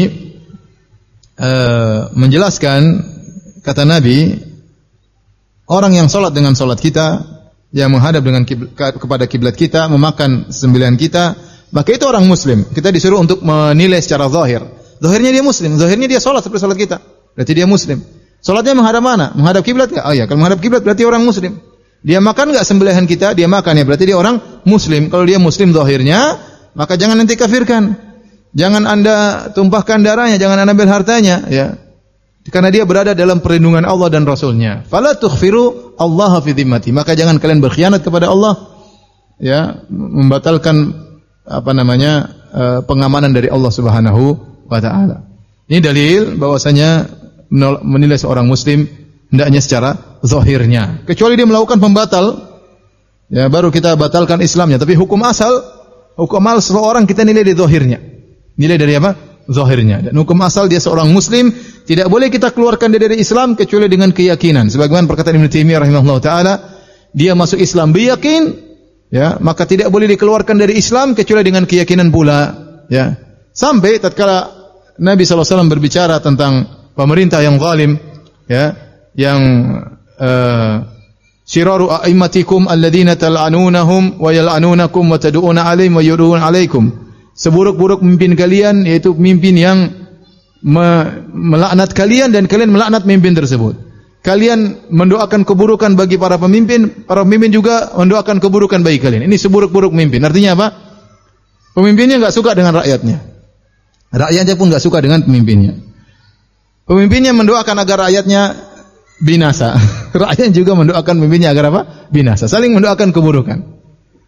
uh, menjelaskan kata Nabi, orang yang salat dengan salat kita, yang menghadap dengan kiblat, kepada kiblat kita, memakan sembilan kita, maka itu orang muslim. Kita disuruh untuk menilai secara zahir. Zahirnya dia muslim, zahirnya dia salat seperti salat kita. Berarti dia muslim. Salatnya menghadap mana? Menghadap kiblat enggak? Oh ya, kalau menghadap kiblat berarti orang muslim. Dia makan enggak sembelihan kita? Dia makan ya, berarti dia orang muslim. Kalau dia muslim zahirnya, maka jangan nanti kafirkan. Jangan Anda tumpahkan darahnya, jangan Anda ambil hartanya ya. Karena dia berada dalam perlindungan Allah dan Rasulnya. Fala tukhfiru Allah fi dhimmati, maka jangan kalian berkhianat kepada Allah ya, membatalkan apa namanya uh, pengamanan dari Allah Subhanahu wa taala. Ini dalil bahwasanya menilai seorang muslim hendaknya secara zahirnya. Kecuali dia melakukan pembatal ya, baru kita batalkan Islamnya. Tapi hukum asal, hukum asal seorang kita nilai dari zahirnya. Nilai dari apa? Zahirnya. Dan hukum asal dia seorang muslim, tidak boleh kita keluarkan dia dari Islam kecuali dengan keyakinan. Sebagaimana perkataan Ibnu Taimiyah rahimahullah taala, dia masuk Islam biyakin ya, maka tidak boleh dikeluarkan dari Islam kecuali dengan keyakinan pula ya. Sampai tatkala Nabi sallallahu alaihi wasallam berbicara tentang pemerintah yang zalim ya, yang uh, siraru a'immatikum alladzina tal'anunahum wa yal'anunakum wa tad'una 'alaihim wa yud'una 'alaikum. Seburuk-buruk pemimpin kalian yaitu pemimpin yang me- melaknat kalian dan kalian melaknat pemimpin tersebut. Kalian mendoakan keburukan bagi para pemimpin, para pemimpin juga mendoakan keburukan bagi kalian. Ini seburuk-buruk pemimpin. Artinya apa? Pemimpinnya enggak suka dengan rakyatnya. Rakyatnya pun enggak suka dengan pemimpinnya. Pemimpinnya mendoakan agar rakyatnya binasa. Rakyat juga mendoakan pemimpinnya agar apa? Binasa. Saling mendoakan keburukan.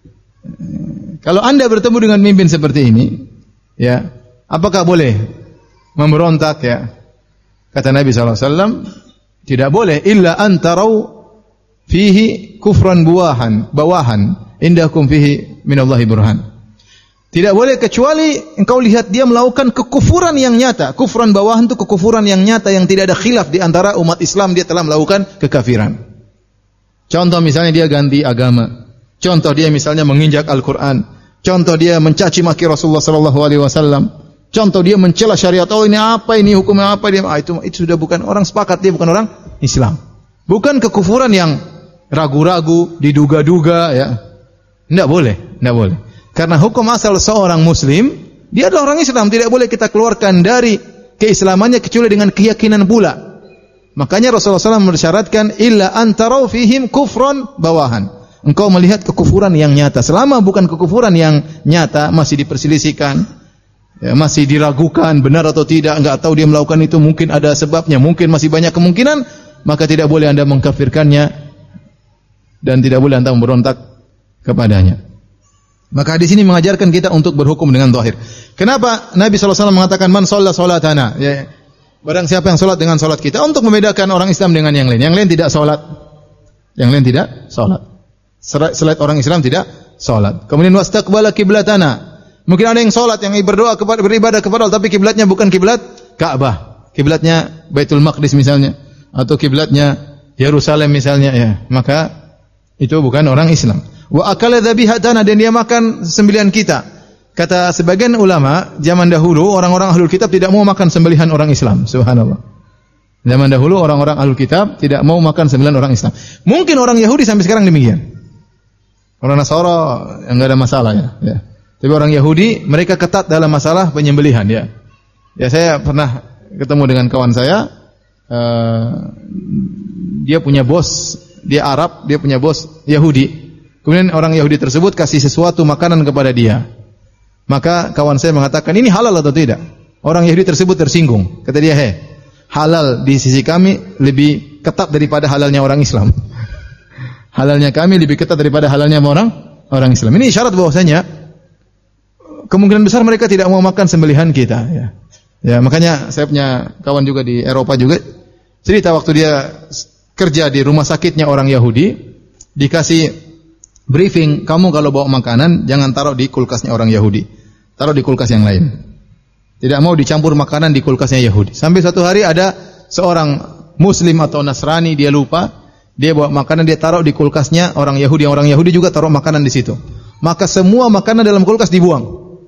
Kalau Anda bertemu dengan pemimpin seperti ini, ya, apakah boleh memberontak ya? Kata Nabi sallallahu alaihi wasallam, tidak boleh illa antarau fihi kufran buahan, bawahan, indakum fihi minallahi burhan. Tidak boleh kecuali engkau lihat dia melakukan kekufuran yang nyata. Kufran bawahan itu kekufuran yang nyata yang tidak ada khilaf di antara umat Islam, dia telah melakukan kekafiran. Contoh misalnya dia ganti agama. Contoh dia misalnya menginjak Al-Qur'an. Contoh dia mencaci maki Rasulullah sallallahu alaihi wasallam. Contoh dia mencela syariat. Oh ini apa ini hukumnya apa dia? Ah, itu itu sudah bukan orang sepakat, dia bukan orang Islam. Bukan kekufuran yang ragu-ragu, diduga-duga ya. Tidak boleh, tidak boleh. Karena hukum asal seorang muslim, dia adalah orang Islam, tidak boleh kita keluarkan dari keislamannya kecuali dengan keyakinan pula. Makanya Rasulullah shallallahu alaihi wasallam mensyaratkan illa antarau fihim kufran bawahan. Engkau melihat kekufuran yang nyata. Selama bukan kekufuran yang nyata, masih diperselisihkan, ya, masih diragukan benar atau tidak, enggak tahu dia melakukan itu, mungkin ada sebabnya, mungkin masih banyak kemungkinan, maka tidak boleh Anda mengkafirkannya dan tidak boleh Anda memberontak kepadanya. Maka di sini mengajarkan kita untuk berhukum dengan zahir. Kenapa Nabi sallallahu alaihi wasallam mengatakan man shalla salatana? Ya, barang siapa yang salat dengan salat kita, untuk membedakan orang Islam dengan yang lain. Yang lain tidak salat. Yang lain tidak salat. Selain orang Islam tidak salat. Kemudian wastaqbala qiblatana. Mungkin ada yang salat, yang berdoa kepada beribadah kepada Allah, tapi kiblatnya bukan kiblat Ka'bah. Kiblatnya Baitul Maqdis misalnya, atau kiblatnya Yerusalem misalnya, ya. Maka itu bukan orang Islam. Wa akala dhabihatana, dan dia makan sembelihan kita. Kata sebagian ulama, zaman dahulu orang-orang ahlul kitab tidak mau makan sembelihan orang Islam. Subhanallah. Zaman dahulu orang-orang ahlul kitab tidak mau makan sembelihan orang Islam. Mungkin orang Yahudi sampai sekarang demikian. Orang Nasara yang enggak ada masalah ya. ya. Tapi orang Yahudi mereka ketat dalam masalah penyembelihan ya. Ya saya pernah ketemu dengan kawan saya, uh, dia punya bos, dia Arab, dia punya bos Yahudi. Kemudian orang Yahudi tersebut kasih sesuatu makanan kepada dia. Maka kawan saya mengatakan, ini halal atau tidak? Orang Yahudi tersebut tersinggung. Kata dia, hei, halal di sisi kami lebih ketat daripada halalnya orang Islam. Halalnya kami lebih ketat daripada halalnya orang orang Islam. Ini isyarat bahwasanya kemungkinan besar mereka tidak mau makan sembelihan kita. Ya, ya makanya saya punya kawan juga di Eropa juga. Cerita waktu dia kerja di rumah sakitnya orang Yahudi, dikasih briefing, kamu kalau bawa makanan jangan taruh di kulkasnya orang Yahudi, taruh di kulkas yang lain. Tidak mau dicampur makanan di kulkasnya Yahudi. Sampai satu hari ada seorang Muslim atau Nasrani, dia lupa, dia bawa makanan, dia taruh di kulkasnya orang Yahudi. Orang Yahudi juga taruh makanan di situ. Maka semua makanan dalam kulkas dibuang,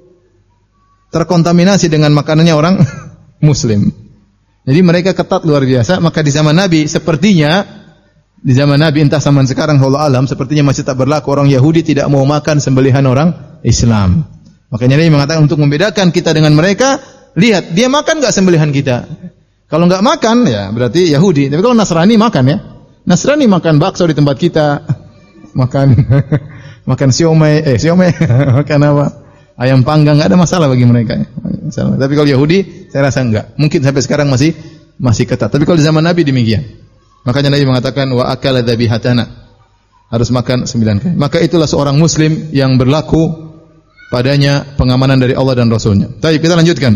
terkontaminasi dengan makanannya orang Muslim. Jadi mereka ketat luar biasa. Maka di zaman Nabi sepertinya Di zaman Nabi, entah zaman sekarang, wallahu alam, sepertinya masih tak berlaku. Orang Yahudi tidak mau makan sembelihan orang Islam. Makanya Nabi mengatakan untuk membedakan kita dengan mereka, lihat dia makan enggak sembelihan kita. Kalau enggak makan, ya berarti Yahudi. Tapi kalau Nasrani makan ya. Nasrani makan bakso di tempat kita, makan makan siomay, eh siomay, makan apa? Ayam panggang, enggak ada masalah bagi mereka. Tapi kalau Yahudi, saya rasa enggak. Mungkin sampai sekarang masih masih ketat. Tapi kalau di zaman Nabi demikian. Makanya Nabi mengatakan wa akala dhabihatana, harus makan sembilan kali. Maka itulah seorang muslim yang berlaku padanya pengamanan dari Allah dan Rasulnya. Baik, kita lanjutkan.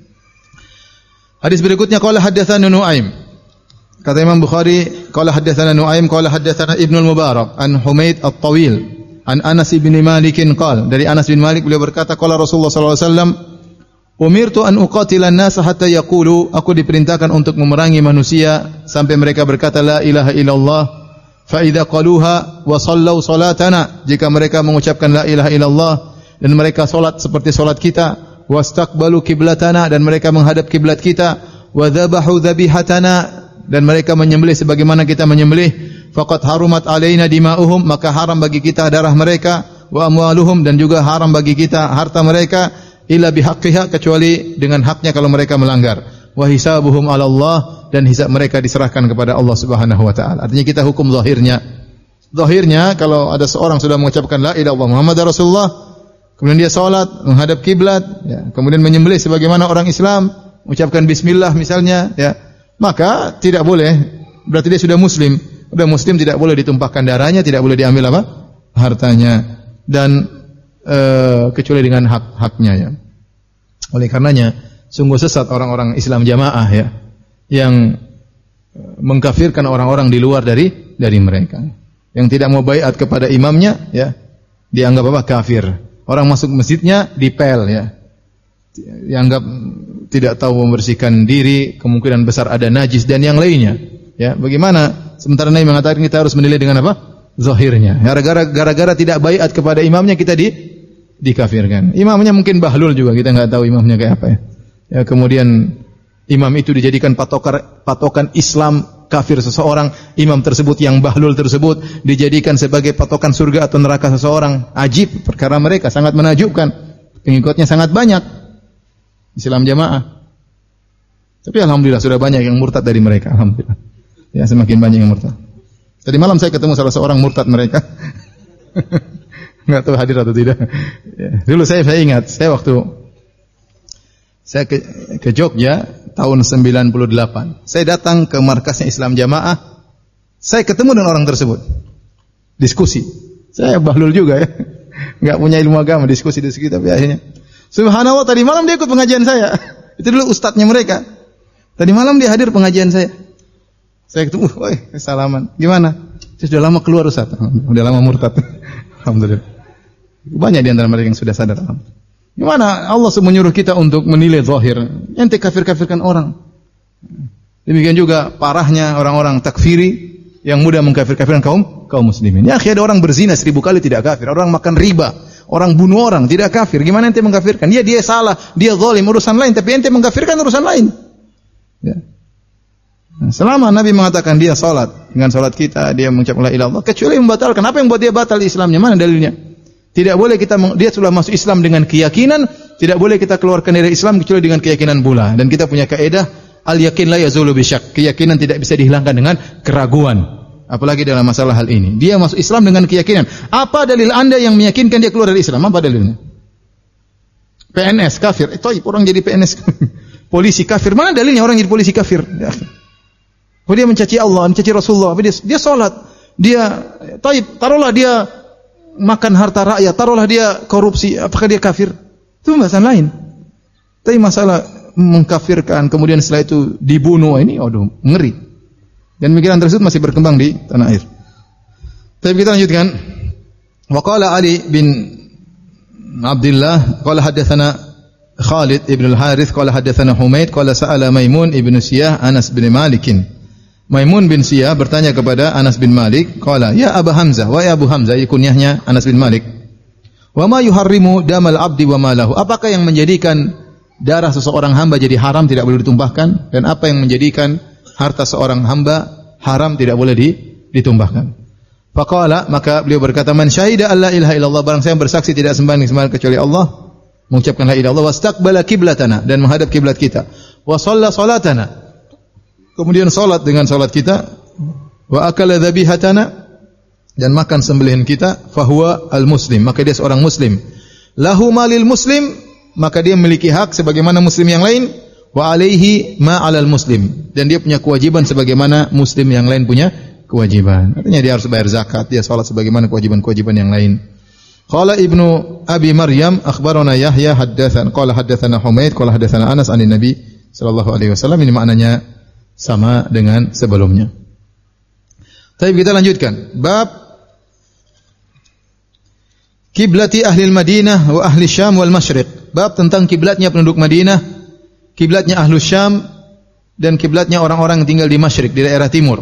Hadis berikutnya, qala haddatsana Nuaim. Kata Imam Bukhari, qala haddatsana Nuaim, qala haddatsana Ibnu al-Mubarak an Humaid at-Tawil an Anas bin Malik qala, dari Anas bin Malik beliau berkata, qala Rasulullah sallallahu alaihi wasallam, umirtu an uqatila an-nas hatta yaqulu, aku diperintahkan untuk memerangi manusia sampai mereka berkata la ilaha illallah, fa idza qaluha wa sallu salatana, jika mereka mengucapkan la ilaha illallah dan mereka salat seperti salat kita, wastaqbalu qiblatana, dan mereka menghadap kiblat kita, wa dzabahu dzabihatana, dan mereka menyembelih sebagaimana kita menyembelih, faqad harumat alaina dima'uhum, maka haram bagi kita darah mereka, wa amwaluhum, dan juga haram bagi kita harta mereka, illa bihaqqiha, kecuali dengan haknya kalau mereka melanggar, wa hisabuhum 'ala Allah, dan hisab mereka diserahkan kepada Allah Subhanahu wa taala. Artinya kita hukum zahirnya. Zahirnya kalau ada seorang sudah mengucapkan la ilaha illallah Muhammadar Rasulullah, kemudian dia salat menghadap kiblat, ya, kemudian menyembelih sebagaimana orang Islam, mengucapkan bismillah misalnya, ya, maka tidak boleh, berarti dia sudah muslim. Sudah muslim tidak boleh ditumpahkan darahnya, tidak boleh diambil apa? Hartanya, dan Uh, kecuali dengan hak-haknya ya. Oleh karenanya sungguh sesat orang-orang Islam jamaah ya, yang mengkafirkan orang-orang di luar dari dari mereka. Yang tidak mau baiat kepada imamnya ya, dianggap apa? Kafir. Orang masuk masjidnya dipel ya. Dianggap tidak tahu membersihkan diri, kemungkinan besar ada najis dan yang lainnya. Ya, bagaimana? Sementara Nabi mengatakan kita harus menilai dengan apa? Zahirnya. Gara-gara gara-gara tidak baiat kepada imamnya kita di dikafirkan. Imamnya mungkin bahlul juga, kita enggak tahu imamnya kayak apa ya. Ya, kemudian imam itu dijadikan patokan patokan Islam kafir seseorang, imam tersebut yang bahlul tersebut dijadikan sebagai patokan surga atau neraka seseorang. Ajib, perkara mereka sangat menakjubkan. Pengikutnya sangat banyak. Islam jamaah. Tapi alhamdulillah sudah banyak yang murtad dari mereka, alhamdulillah. Ya, semakin banyak yang murtad. Tadi malam saya ketemu salah seorang murtad mereka. Enggak tahu hadir atau tidak. Ya. Dulu saya saya ingat, saya waktu saya ke, ke Jogja tahun sembilan puluh delapan. Saya datang ke markasnya Islam Jamaah. Saya ketemu dengan orang tersebut. Diskusi. Saya bahlul juga ya. Enggak punya ilmu agama, diskusi-diskusi tapi akhirnya subhanallah tadi malam dia ikut pengajian saya. Itu dulu ustadznya mereka. Tadi malam dia hadir pengajian saya. Saya ketemu, woi, salaman. Gimana? Saya sudah lama keluar Ustaz. Sudah lama murtad. Alhamdulillah. Banyak di antara mereka yang sudah sadar. Gimana Allah menyuruh kita untuk menilai zahir. Ente kafir-kafirkan orang. Demikian juga parahnya orang-orang takfiri yang mudah mengkafir-kafirkan kaum kaum muslimin. Ya, ada orang berzina seribu kali tidak kafir. Orang makan riba, orang bunuh orang tidak kafir. Gimana ente mengkafirkan? Dia dia salah, dia zalim urusan lain, tapi ente mengkafirkan urusan lain. Ya. Nah, selama Nabi mengatakan dia salat, dengan salat kita dia mengucap la ilaha illallah, kecuali membatalkan. Apa yang buat dia batal Islamnya? Mana dalilnya? Tidak boleh kita dia sudah masuk Islam dengan keyakinan, tidak boleh kita keluarkan dari Islam kecuali dengan keyakinan pula. Dan kita punya kaidah al yakin la yazulu bisyak. Keyakinan tidak bisa dihilangkan dengan keraguan. Apalagi dalam masalah hal ini. Dia masuk Islam dengan keyakinan. Apa dalil Anda yang meyakinkan dia keluar dari Islam? Apa dalilnya? P N S kafir. Eh, toib, orang jadi P N S. Polisi kafir. Mana dalilnya orang jadi polisi kafir? Ya. Oh, dia mencaci Allah, mencaci Rasulullah, dia dia salat, dia taib, taruhlah dia makan harta rakyat, taruhlah dia korupsi, apakah dia kafir? Itu pembahasan lain. Tapi masalah mengkafirkan kemudian setelah itu dibunuh ini aduh ngeri. Dan pemikiran tersebut masih berkembang di tanah air. Tapi kita lanjutkan. Wa qala Ali bin Abdullah qala hadatsana Khalid ibn al-Harith qala hadatsana Humaid qala sa'ala Maimun ibn Siyah Anas bin Malikin. Maimun bin Siyah bertanya kepada Anas bin Malik, qala ya Abu Hamzah, wa ya Abu Hamzah, kunyahnya Anas bin Malik. Wa ma yuharrimu damal abdi wa malahu? Apakah yang menjadikan darah seseorang hamba jadi haram tidak boleh ditumpahkan, dan apa yang menjadikan harta seorang hamba haram tidak boleh ditumpahkan? Faqala, maka beliau berkata, man syahida alla ilaha illallah, barang siapa bersaksi tidak sembahyang sembahyang kecuali Allah, mengucapkan la ilaha illallah, wastaqbala qiblatana, dan menghadap kiblat kita, wa shalla salatana, kemudian salat dengan salat kita, wa akala dhabihatana, dan makan sembelihan kita, fahuwa al-muslim, maka dia seorang muslim. Lahu malil muslim, maka dia memiliki hak sebagaimana muslim yang lain, wa alaihi ma 'alal muslim, dan dia punya kewajiban sebagaimana muslim yang lain punya kewajiban. Artinya dia harus bayar zakat, dia salat sebagaimana kewajiban-kewajiban yang lain. Qala Ibnu Abi Maryam akhbarana Yahya haddatsan qala haddatsana Humaid qala haddatsana Anas anin Nabi sallallahu alaihi wasallam. Ini maknanya sama dengan sebelumnya. Tapi kita lanjutkan. Bab kiblati ahli Madinah wa ahli Syam wal Masyriq. Bab tentang kiblatnya penduduk Madinah, kiblatnya ahli Syam, dan kiblatnya orang-orang yang tinggal di Masyriq, di daerah timur.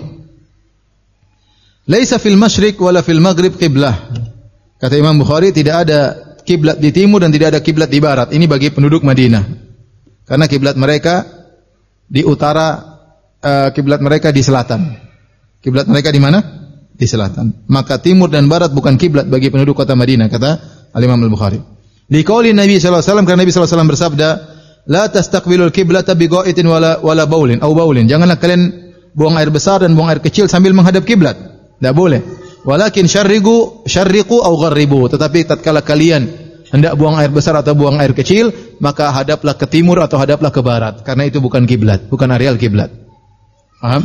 Laisa fil Masyriq wala fil Maghrib qiblah. Kata Imam Bukhari, tidak ada kiblat di timur dan tidak ada kiblat di barat. Ini bagi penduduk Madinah. Karena kiblat mereka di utara, Uh, kiblat mereka di selatan. Kiblat mereka di mana? Di selatan. Maka timur dan barat bukan kiblat bagi penduduk kota Madinah, kata Al-Imam Al-Bukhari. Di qauli Nabi sallallahu alaihi wasallam, karena Nabi sallallahu alaihi wasallam bersabda, la tastaqbilul qiblata bi ghaitin wala wala baulin aw baulin. Janganlah kalian buang air besar dan buang air kecil sambil menghadap kiblat. Tidak boleh. Walakin syarriqu syarriqu aw gharribu. Tetapi tatkala kalian hendak buang air besar atau buang air kecil, maka hadaplah ke timur atau hadaplah ke barat, karena itu bukan kiblat, bukan areal kiblat. Paham?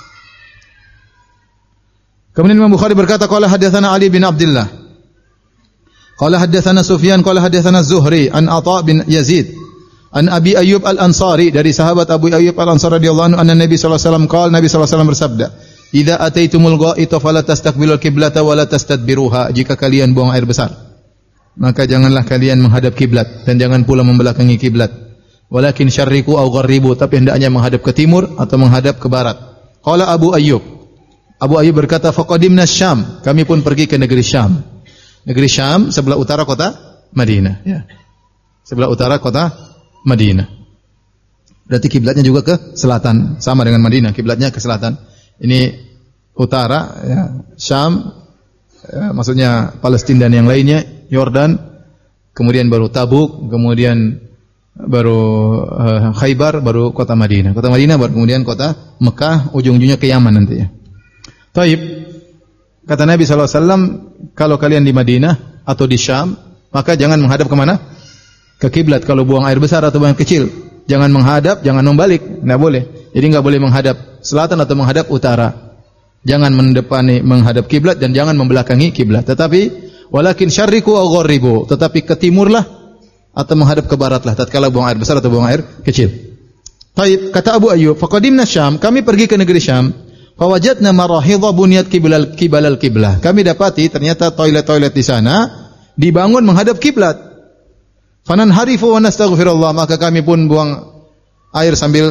Kemudian Imam Bukhari berkata, qala hadatsana Ali bin Abdullah, qala hadatsana Sufyan, qala hadatsana Zuhri an Atha bin Yazid an Abi Ayyub Al-Ansari, dari sahabat Abu Ayyub Al-Ansari radhiyallahu anhu, anna Nabi sallallahu alaihi wasallam qala, Nabi sallallahu alaihi wasallam bersabda, idza ataitumul gha'ita fala tastaqbilul qiblata wala tastadbiruha. Jika kalian buang air besar, maka janganlah kalian menghadap kiblat dan jangan pula membelakangi kiblat. Walakin syarriku aw gharribu, tapi hendaknya menghadap ke timur atau menghadap ke barat. Qala Abu Ayyub. Abu Ayyub berkata, faqadimna Syam, kami pun pergi ke negeri Syam. Negeri Syam sebelah utara kota Madinah, ya. Sebelah utara kota Madinah. Berarti kiblatnya juga ke selatan, sama dengan Madinah, kiblatnya ke selatan. Ini utara, ya, Syam, ya, maksudnya Palestina dan yang lainnya, Yordan, kemudian baru Tabuk, kemudian baru uh, Khaybar, baru kota Madinah. Kota Madinah baru kemudian kota Mekah, ujung-ujungnya ke Yaman nanti ya. Taib. Kata Nabi sallallahu alaihi wasallam, kalau kalian di Madinah atau di Syam, maka jangan menghadap ke mana? Ke kiblat. Kalau buang air besar atau buang air kecil, jangan menghadap, jangan membalik, enggak boleh. Jadi enggak boleh menghadap selatan atau menghadap utara. Jangan mendepani menghadap kiblat dan jangan membelakangi kiblat. Tetapi walakin syarriku aw gharribu, tetapi ke timurlah atau menghadap ke baratlah tatkala buang air besar atau buang air kecil. Baik, kata Abu Ayyub, faqadimna Syam, kami pergi ke negeri Syam, fawajadna marahidha bunyat qiblal qibalal qiblah. Kami dapati ternyata toilet-toilet di sana dibangun menghadap kiblat. Fananharifu wa nastaghfirullah, maka kami pun buang air sambil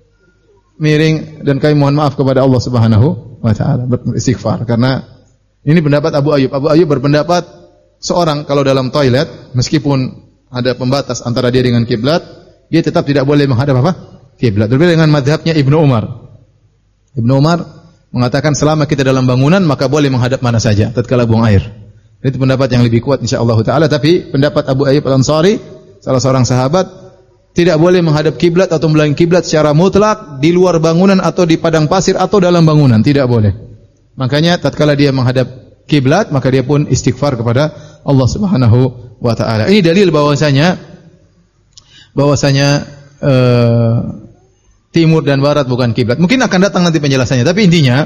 miring dan kami mohon maaf kepada Allah Subhanahu wa taala, beristighfar. Karena ini pendapat Abu Ayyub. Abu Ayyub berpendapat seorang kalau dalam toilet meskipun ada pembatas antara dia dengan kiblat, dia tetap tidak boleh menghadap apa? Kiblat. Berbeda dengan mazhabnya Ibnu Umar. Ibnu Umar mengatakan selama kita dalam bangunan maka boleh menghadap mana saja tatkala buang air. Itu pendapat yang lebih kuat insyaallah taala, tapi pendapat Abu Ayyub Al-Ansari, salah seorang sahabat, tidak boleh menghadap kiblat atau membelakangi kiblat secara mutlak di luar bangunan atau di padang pasir atau dalam bangunan, tidak boleh. Makanya tatkala dia menghadap kiblat, maka dia pun istighfar kepada Allah Subhanahu wa taala. Ini dalil bahwasanya bahwasanya uh, timur dan barat bukan kiblat. Mungkin akan datang nanti penjelasannya, tapi intinya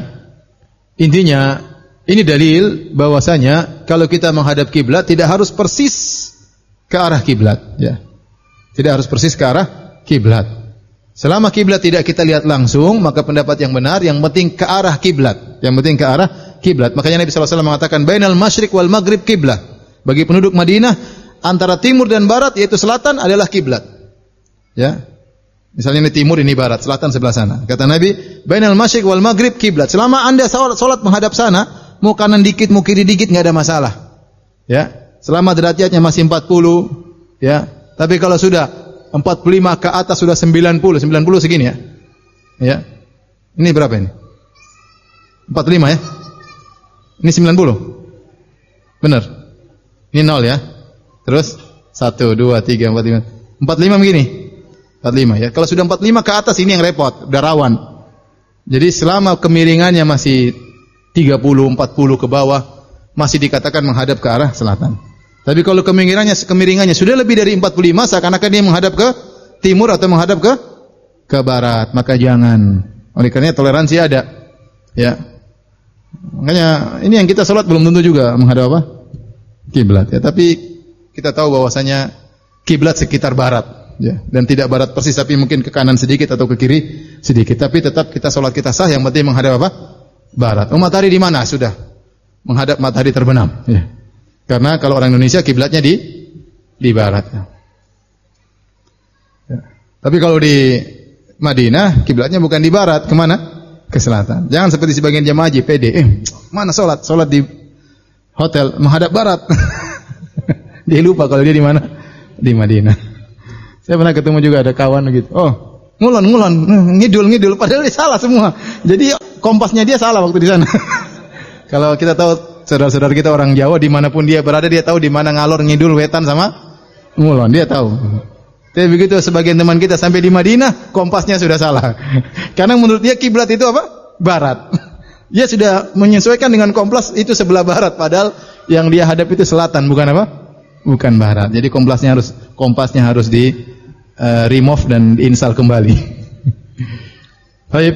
intinya ini dalil bahwasanya kalau kita menghadap kiblat tidak harus persis ke arah kiblat, ya. Tidak harus persis ke arah kiblat. Selama kiblat tidak kita lihat langsung, maka pendapat yang benar yang penting ke arah kiblat. Yang penting ke arah kiblat. Makanya Nabi sallallahu alaihi wasallam mengatakan bainal masyriq wal maghrib kiblah. Bagi penduduk Madinah antara timur dan barat yaitu selatan adalah kiblat. Ya. Misalnya ini timur, ini barat, selatan sebelah sana. Kata Nabi, bainal masyriq wal maghrib kiblat. Selama Anda salat, salat menghadap sana, mau kanan dikit, mau kiri dikit enggak ada masalah. Ya. Selama derajatnya masih empat puluh, ya. Tapi kalau sudah empat puluh lima ke atas sudah sembilan puluh, sembilan puluh segini ya. Ya. Ini berapa ini? empat puluh lima ya? Ini sembilan puluh. Benar. Ini nol ya. Terus satu, dua, tiga, empat, lima. empat puluh lima begini. empat puluh lima ya. Kalau sudah empat puluh lima ke atas ini yang repot, udah rawan. Jadi selama kemiringannya masih tiga puluh, empat puluh ke bawah, masih dikatakan menghadap ke arah selatan. Tapi kalau kemiringannya kemiringannya sudah lebih dari empat puluh lima, seakan-akan dia menghadap ke timur atau menghadap ke ke barat, maka jangan. Oleh karena toleransi ada. Ya. Makanya ini yang kita salat belum tentu juga menghadap apa? Kiblat ya, tapi kita tahu bahwasanya kiblat sekitar barat ya, dan tidak barat persis tapi mungkin ke kanan sedikit atau ke kiri sedikit, tapi tetap kita salat kita sah, yang penting menghadap apa? Barat. Oh, matahari di mana? Sudah menghadap matahari terbenam ya. Karena kalau orang Indonesia kiblatnya di di barat. Ya. Tapi kalau di Madinah kiblatnya bukan di barat, kemana? Ke selatan. Jangan seperti sebagian jamaah haji pede. Eh, mana salat? Salat di hotel menghadap barat. Dia lupa kalau dia di mana? Di Madinah. Saya pernah ketemu juga ada kawan gitu. Oh, ngulon ngulon, ngidul ngidul, padahal dia salah semua. Jadi kompasnya dia salah waktu di sana. Kalau kita tahu saudara-saudara kita orang Jawa, dimanapun dia berada, dia tahu di mana ngalor, ngidul, wetan sama ngulon, dia tahu. Tapi begitu sebagian teman kita sampai di Madinah, kompasnya sudah salah. Karena menurut dia kiblat itu apa? Barat. Dia sudah menyesuaikan dengan kompas itu sebelah barat, padahal yang dia hadap itu selatan, bukan apa? Bukan barat. Jadi kompasnya harus kompasnya harus di uh, remove dan diinstal kembali. Baik.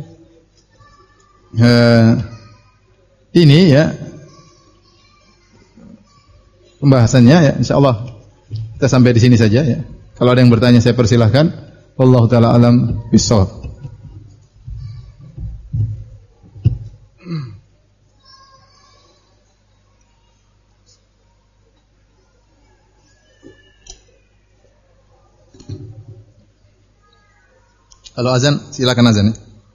Uh, ini ya pembahasannya ya, insyaallah kita sampai di sini saja ya. Kalau ada yang bertanya saya persilahkan. Wallahu taala alam bissawab. Kalau azan, silakan azan.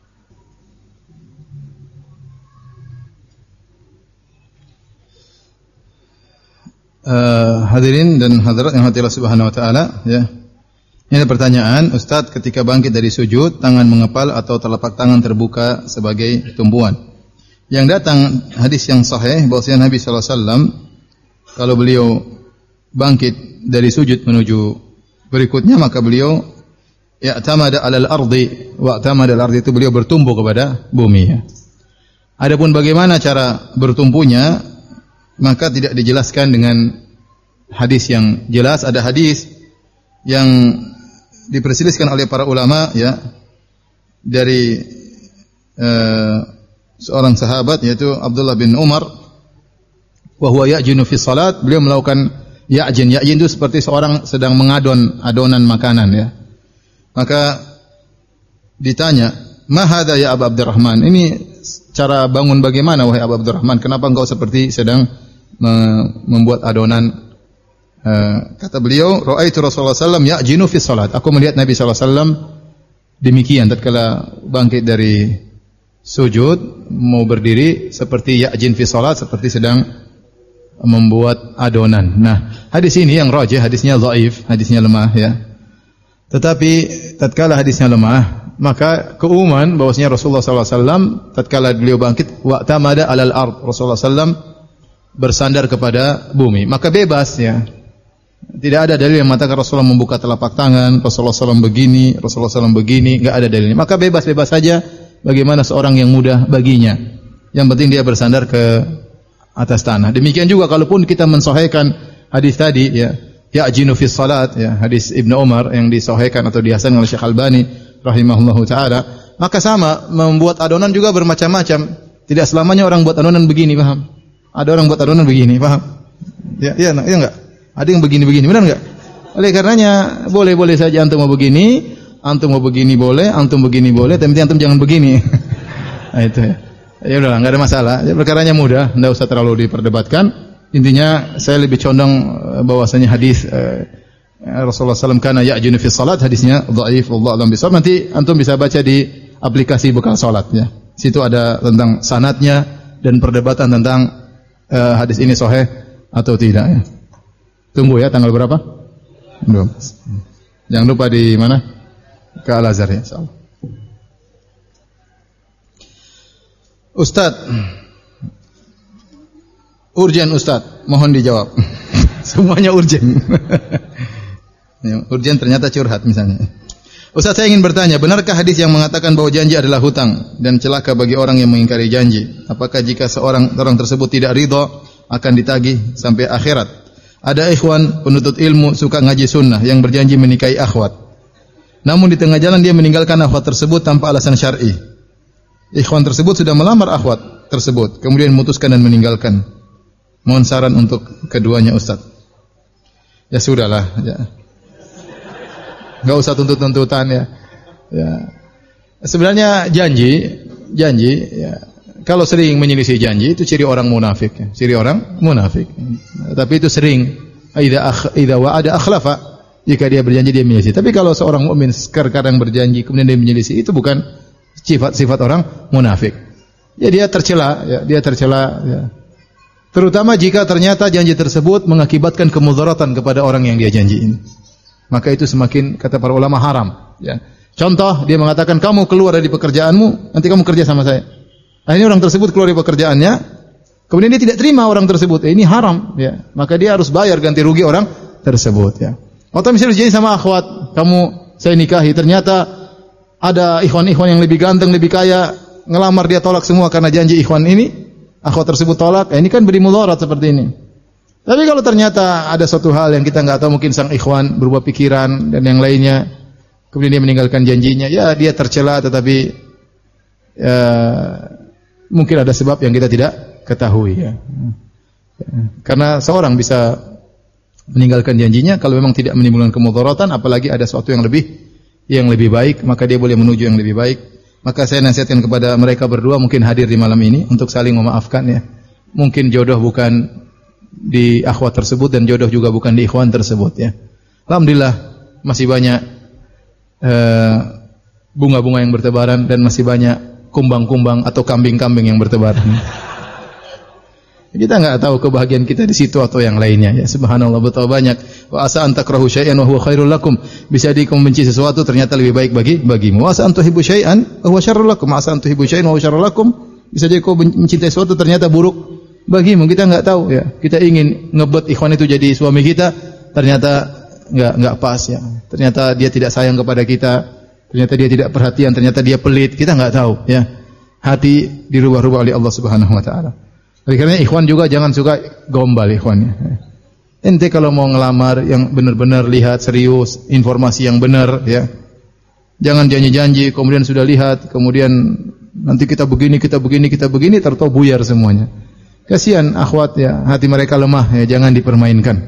Uh, hadirin dan hadirat yang hati Allah Subhanahu wa taala, ya. Ini ada pertanyaan, Ustaz, ketika bangkit dari sujud, tangan mengepal atau telapak tangan terbuka sebagai tumpuan. Yang datang hadis yang sahih bahwasanya Nabi sallallahu alaihi wasallam kalau beliau bangkit dari sujud menuju berikutnya maka beliau ya'tamada 'alal ardi wa ta'tamada 'alal ardi, itu beliau bertumpu kepada bumi, ya. Adapun bagaimana cara bertumpunya maka tidak dijelaskan dengan hadis yang jelas. Ada hadis yang diperselisihkan oleh para ulama, ya, dari uh, seorang sahabat yaitu Abdullah bin Umar, wa huwa ya'jinu fi salat, beliau melakukan ya'jin. Ya'jin itu seperti seorang sedang mengadon adonan makanan, ya. Maka ditanya, "Ma hadza ya Abu Abdurrahman?" Ini cara bangun bagaimana wahai Abu Abdurrahman? Kenapa engkau seperti sedang membuat adonan? Uh, kata beliau, "Ra'aitu Rasulullah sallallahu alaihi wasallam ya'jinu fi salat." Aku melihat Nabi sallallahu alaihi wasallam demikian tatkala bangkit dari sujud mau berdiri seperti ya'jin fi salat, seperti sedang membuat adonan. Nah, hadis ini yang rajih, hadisnya dhaif, hadisnya lemah, ya. Tetapi tatkala hadisnya lemah, maka keumuman bahwasanya Rasulullah sallallahu alaihi wasallam tatkala beliau bangkit wa tamada 'alal ard, Rasulullah sallallahu alaihi wasallam bersandar kepada bumi, maka bebas, ya. Tidak ada dalil yang mengatakan Rasulullah membuka telapak tangan, Rasulullah sallallahu alaihi wasallam begini, Rasulullah sallallahu alaihi wasallam begini, enggak ada dalilnya. Maka bebas-bebas saja bagaimana seorang yang mudah baginya. Yang penting dia bersandar ke atas tanah. Demikian juga kalaupun kita mensahihkan hadis tadi, ya, ya'jinu fi salat, ya, hadis Ibnu Umar yang disahihkan atau dihasankan oleh Syekh Albani rahimahullahu taala, maka sama, membuat adonan juga bermacam-macam. Tidak selamanya orang buat adonan begini, paham? Ada orang buat adonan begini, paham? Ya, ya, ya enggak? Ada yang begini-begini, benar enggak? Oleh karenanya boleh-boleh saja antum mau begini, antum mau begini boleh, antum begini boleh, tapi antum jangan begini. Nah itu ya. Ya udahlah, enggak ada masalah. Ya, perkaranya mudah, enggak usah terlalu diperdebatkan. Intinya saya lebih condong bahwasanya hadis eh, Rasulullah sallallahu alaihi wasallam kana ya'jinu fi salat, hadisnya dhaif, wallahu a'lam bishawab. Nanti antum bisa baca di aplikasi bekal salat, ya. Situ ada tentang sanadnya dan perdebatan tentang eh, hadis ini sahih atau tidak, ya. Tunggu ya, tanggal berapa? Belum. Jangan lupa di mana? Ke Al-Azhar, ya, insyaallah. Ustaz, urgen Ustaz, mohon dijawab. Semuanya urgen. Urgen ternyata curhat misalnya. Ustaz, saya ingin bertanya, benarkah hadis yang mengatakan bahwa janji adalah hutang dan celaka bagi orang yang mengingkari janji? Apakah jika seorang orang tersebut tidak ridha akan ditagih sampai akhirat? Ada ikhwan penuntut ilmu suka ngaji sunnah yang berjanji menikahi akhwat. Namun di tengah jalan dia meninggalkan akhwat tersebut tanpa alasan syar'i. Ikhwan tersebut sudah melamar akhwat tersebut, kemudian memutuskan dan meninggalkan. Mohon saran untuk keduanya, Ustaz. Ya sudahlah, ya. Enggak usah tuntut-tuntutan, ya. Ya. Sebenarnya janji, janji, ya. Kalau sering menyelisih janji itu ciri orang munafik, ya. Ciri orang munafik. Tapi itu sering. Idza akh idza wa'ada akhlafa. Jika dia berjanji dia menyelisih. Tapi kalau seorang mukmin kadang berjanji kemudian dia menyelisih, itu bukan sifat-sifat orang munafik. Ya dia tercela, ya, dia tercela, ya. Terutama jika ternyata janji tersebut mengakibatkan kemudaratan kepada orang yang dia janjiin. Maka itu semakin, kata para ulama, haram, ya. Contoh, dia mengatakan kamu keluar dari pekerjaanmu, nanti kamu kerja sama saya. Akhirnya orang tersebut keluar dari pekerjaannya, kemudian dia tidak terima orang tersebut. Eh, ini haram, ya. Maka dia harus bayar ganti rugi orang tersebut, ya. Atau misalnya janji sama akhwat, kamu saya nikahi, ternyata ada ikhwan-ikhwan yang lebih ganteng, lebih kaya, ngelamar dia tolak semua karena janji ikhwan ini, akhwat tersebut tolak. Eh, ini kan beri mudarat seperti ini. Tapi kalau ternyata ada suatu hal yang kita enggak tahu, mungkin sang ikhwan berubah pikiran dan yang lainnya, kemudian dia meninggalkan janjinya, ya dia tercela, tetapi ya, mungkin ada sebab yang kita tidak ketahui, ya. Karena seorang bisa meninggalkan janjinya kalau memang tidak menimbulkan kemudaratan, apalagi ada sesuatu yang lebih yang lebih baik, maka dia boleh menuju yang lebih baik. Maka saya nasihatkan kepada mereka berdua, mungkin hadir di malam ini untuk saling memaafkan, ya. Mungkin jodoh bukan di akhwat tersebut dan jodoh juga bukan di ikhwan tersebut, ya. Alhamdulillah masih banyak uh, bunga-bunga yang bertebaran dan masih banyak kumbang-kumbang atau kambing-kambing yang bertebaran. Kita enggak tahu kebahagiaan kita di situ atau yang lainnya. Ya, subhanallah, betapa banyak. Wa asa an takrahu syai'an wa huwa khairul lakum. Bisa jadi kamu benci sesuatu ternyata lebih baik bagi bagimu. Wa asa an tuhibbu syai'an wa huwa syarrul lakum. Wa asa an tuhibbu syai'an wa huwa syarrul lakum. Bisa jadi kau mencintai sesuatu ternyata buruk bagimu. Kita enggak tahu ya. Kita ingin ngebet ikhwan itu jadi suami kita, ternyata enggak enggak pas ya. Ternyata dia tidak sayang kepada kita, ternyata dia tidak perhatian, ternyata dia pelit. Kita enggak tahu ya. Hati dirubah-rubah oleh Allah Subhanahu wa taala. Oleh karena ikhwan juga jangan suka gombal ikhwan. Ente kalau mau ngelamar yang benar-benar lihat serius, informasi yang benar ya. Jangan janji-janji kemudian sudah lihat, kemudian nanti kita begini, kita begini, kita begini, tertahu buyar semuanya. Kasihan akhwat ya, hati mereka lemah ya, jangan dipermainkan.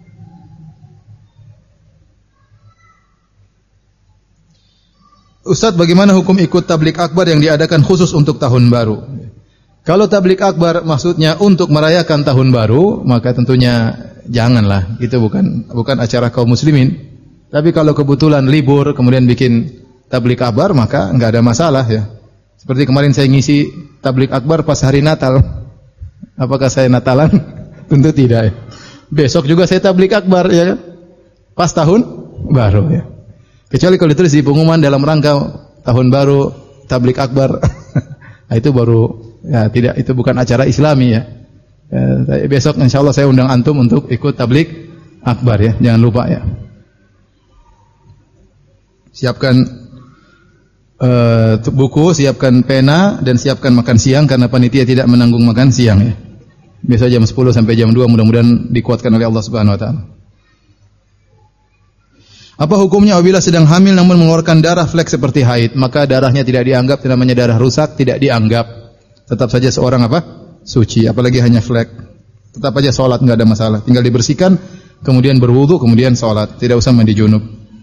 Ustaz, bagaimana hukum ikut tablik akbar yang diadakan khusus untuk tahun baru? Kalau tablik akbar maksudnya untuk merayakan tahun baru, maka tentunya janganlah. Itu bukan bukan acara kaum muslimin. Tapi kalau kebetulan libur kemudian bikin tablik akbar, maka enggak ada masalah ya. Seperti kemarin saya ngisi tablik akbar pas hari Natal. Apakah saya Natalan? Tentu tidak ya. Besok juga saya tablik akbar ya. Pas tahun baru ya. Kecuali kalau ditulis di pengumuman dalam rangka tahun baru tablik akbar. Nah, itu baru ya, tidak, itu bukan acara Islami ya. Ya, besok insyaallah saya undang antum untuk ikut tablik akbar ya, jangan lupa ya. Siapkan uh, buku, siapkan pena dan siapkan makan siang karena panitia tidak menanggung makan siang ya. Biasa jam sepuluh sampai jam dua, mudah-mudahan dikuatkan oleh Allah Subhanahu wa taala. Apa hukumnya apabila sedang hamil namun mengeluarkan darah flek seperti haid? Maka darahnya tidak dianggap, namanya darah rusak, tidak dianggap. Tetap saja seorang apa? Suci, apalagi hanya flek. Tetap aja sholat, enggak ada masalah. Tinggal dibersihkan, kemudian berwudu, kemudian sholat. Tidak usah mandi junub.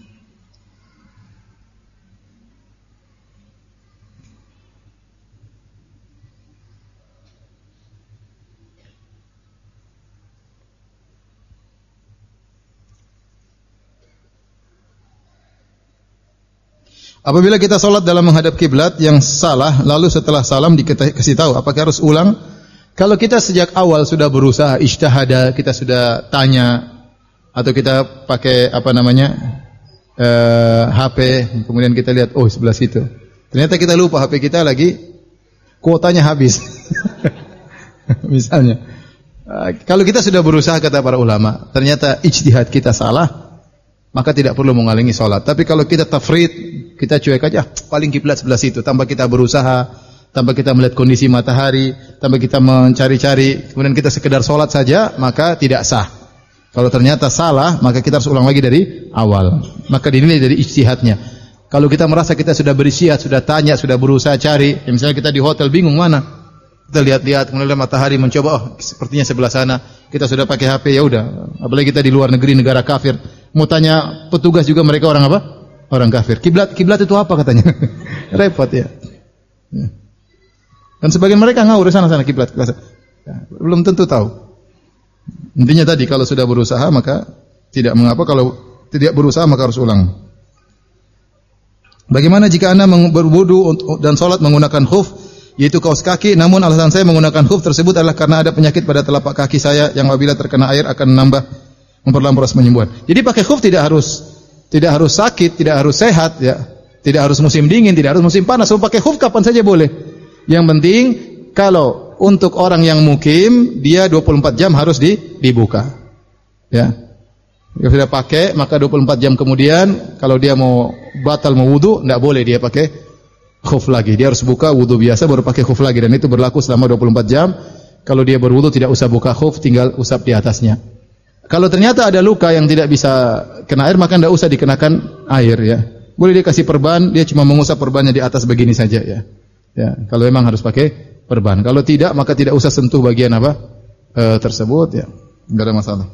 Apabila kita sholat dalam menghadap kiblat yang salah, lalu setelah salam dikasih tahu, apakah harus ulang? Kalau kita sejak awal sudah berusaha ijtihada, kita sudah tanya, atau kita pakai apa namanya uh, H P, kemudian kita lihat, oh sebelah situ. Ternyata kita lupa H P kita lagi kuotanya habis. Misalnya, uh, kalau kita sudah berusaha kata para ulama, ternyata ijtihad kita salah, maka tidak perlu mengalingi sholat. Tapi kalau kita tafrid, kita cuek aja, paling kiblat sebelah situ, tanpa kita berusaha, tanpa kita melihat kondisi matahari, tanpa kita mencari-cari, kemudian kita sekedar sholat saja, maka tidak sah. Kalau ternyata salah, maka kita harus ulang lagi dari awal. Maka dinilai dari ijtihadnya. Kalau kita merasa kita sudah berisiat, sudah tanya, sudah berusaha cari, ya misalnya kita di hotel bingung mana, kita lihat-lihat, kemudian matahari mencoba, oh sepertinya sebelah sana, kita sudah pakai H P, ya udah. Apalagi kita di luar negeri, negara kafir, mau tanya petugas juga mereka orang apa? Orang kafir. Kiblat, kiblat itu apa katanya? Repot ya. Ya. Dan sebagian mereka ngawur sana-sana kiblat. Ya, belum tentu tahu. Intinya tadi kalau sudah berusaha maka tidak mengapa, kalau tidak berusaha maka harus ulang. Bagaimana jika Anda berwudu dan sholat menggunakan khuf, yaitu kaos kaki, namun alasan saya menggunakan khuf tersebut adalah karena ada penyakit pada telapak kaki saya yang apabila terkena air akan menambah memperlambat proses penyembuhan. Jadi pakai khuf tidak harus tidak harus sakit, tidak harus sehat ya. Tidak harus musim dingin, tidak harus musim panas. Mau pakai khuf kapan saja boleh. Yang penting kalau untuk orang yang mukim, dia dua puluh empat jam harus di, dibuka. Ya. Kalau sudah pakai, maka dua puluh empat jam kemudian kalau dia mau batal mau wudu, enggak boleh dia pakai khuf lagi. Dia harus buka wudu biasa baru pakai khuf lagi, dan itu berlaku selama dua puluh empat jam. Kalau dia berwudu tidak usah buka khuf, tinggal usap di atasnya. Kalau ternyata ada luka yang tidak bisa kena air, maka tidak usah dikenakan air ya. Boleh dia kasih perban, dia cuma mengusap perbannya di atas begini saja ya. Ya, kalau memang harus pakai perban. Kalau tidak, maka tidak usah sentuh bagian apa e, tersebut ya. Enggak ada masalah.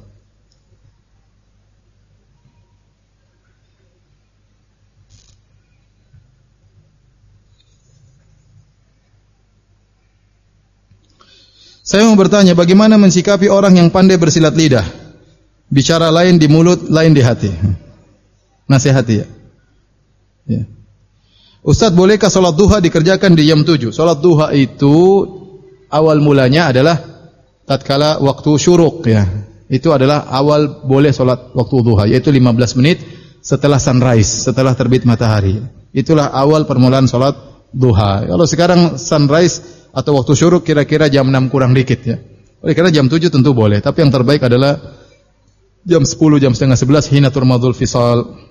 Saya mau bertanya, bagaimana mensikapi orang yang pandai bersilat lidah? Bicara lain di mulut, lain di hati. Nasihati ya. Ya. Ustaz, bolehkah salat duha dikerjakan di jam tujuh? Salat duha itu awal mulanya adalah tatkala waktu syuruk ya. Itu adalah awal boleh salat waktu duha, yaitu lima belas menit setelah sunrise, setelah terbit matahari. Itulah awal permulaan salat duha. Kalau sekarang sunrise atau waktu syuruk kira-kira jam enam kurang dikit ya. Oleh karena jam tujuh tentu boleh, tapi yang terbaik adalah jam sepuluh, jam setengah sebelas hina turmadul fisal.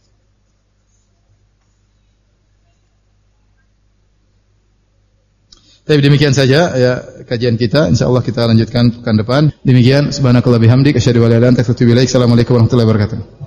Tapi demikian saja ya kajian kita. Insyaallah kita lanjutkan pekan depan. Demikian subhanakallah bihamdik asyhadu an la ilaha illa anta astaghfiruka wa atubu ilaik. Assalamualaikum warahmatullahi wabarakatuh.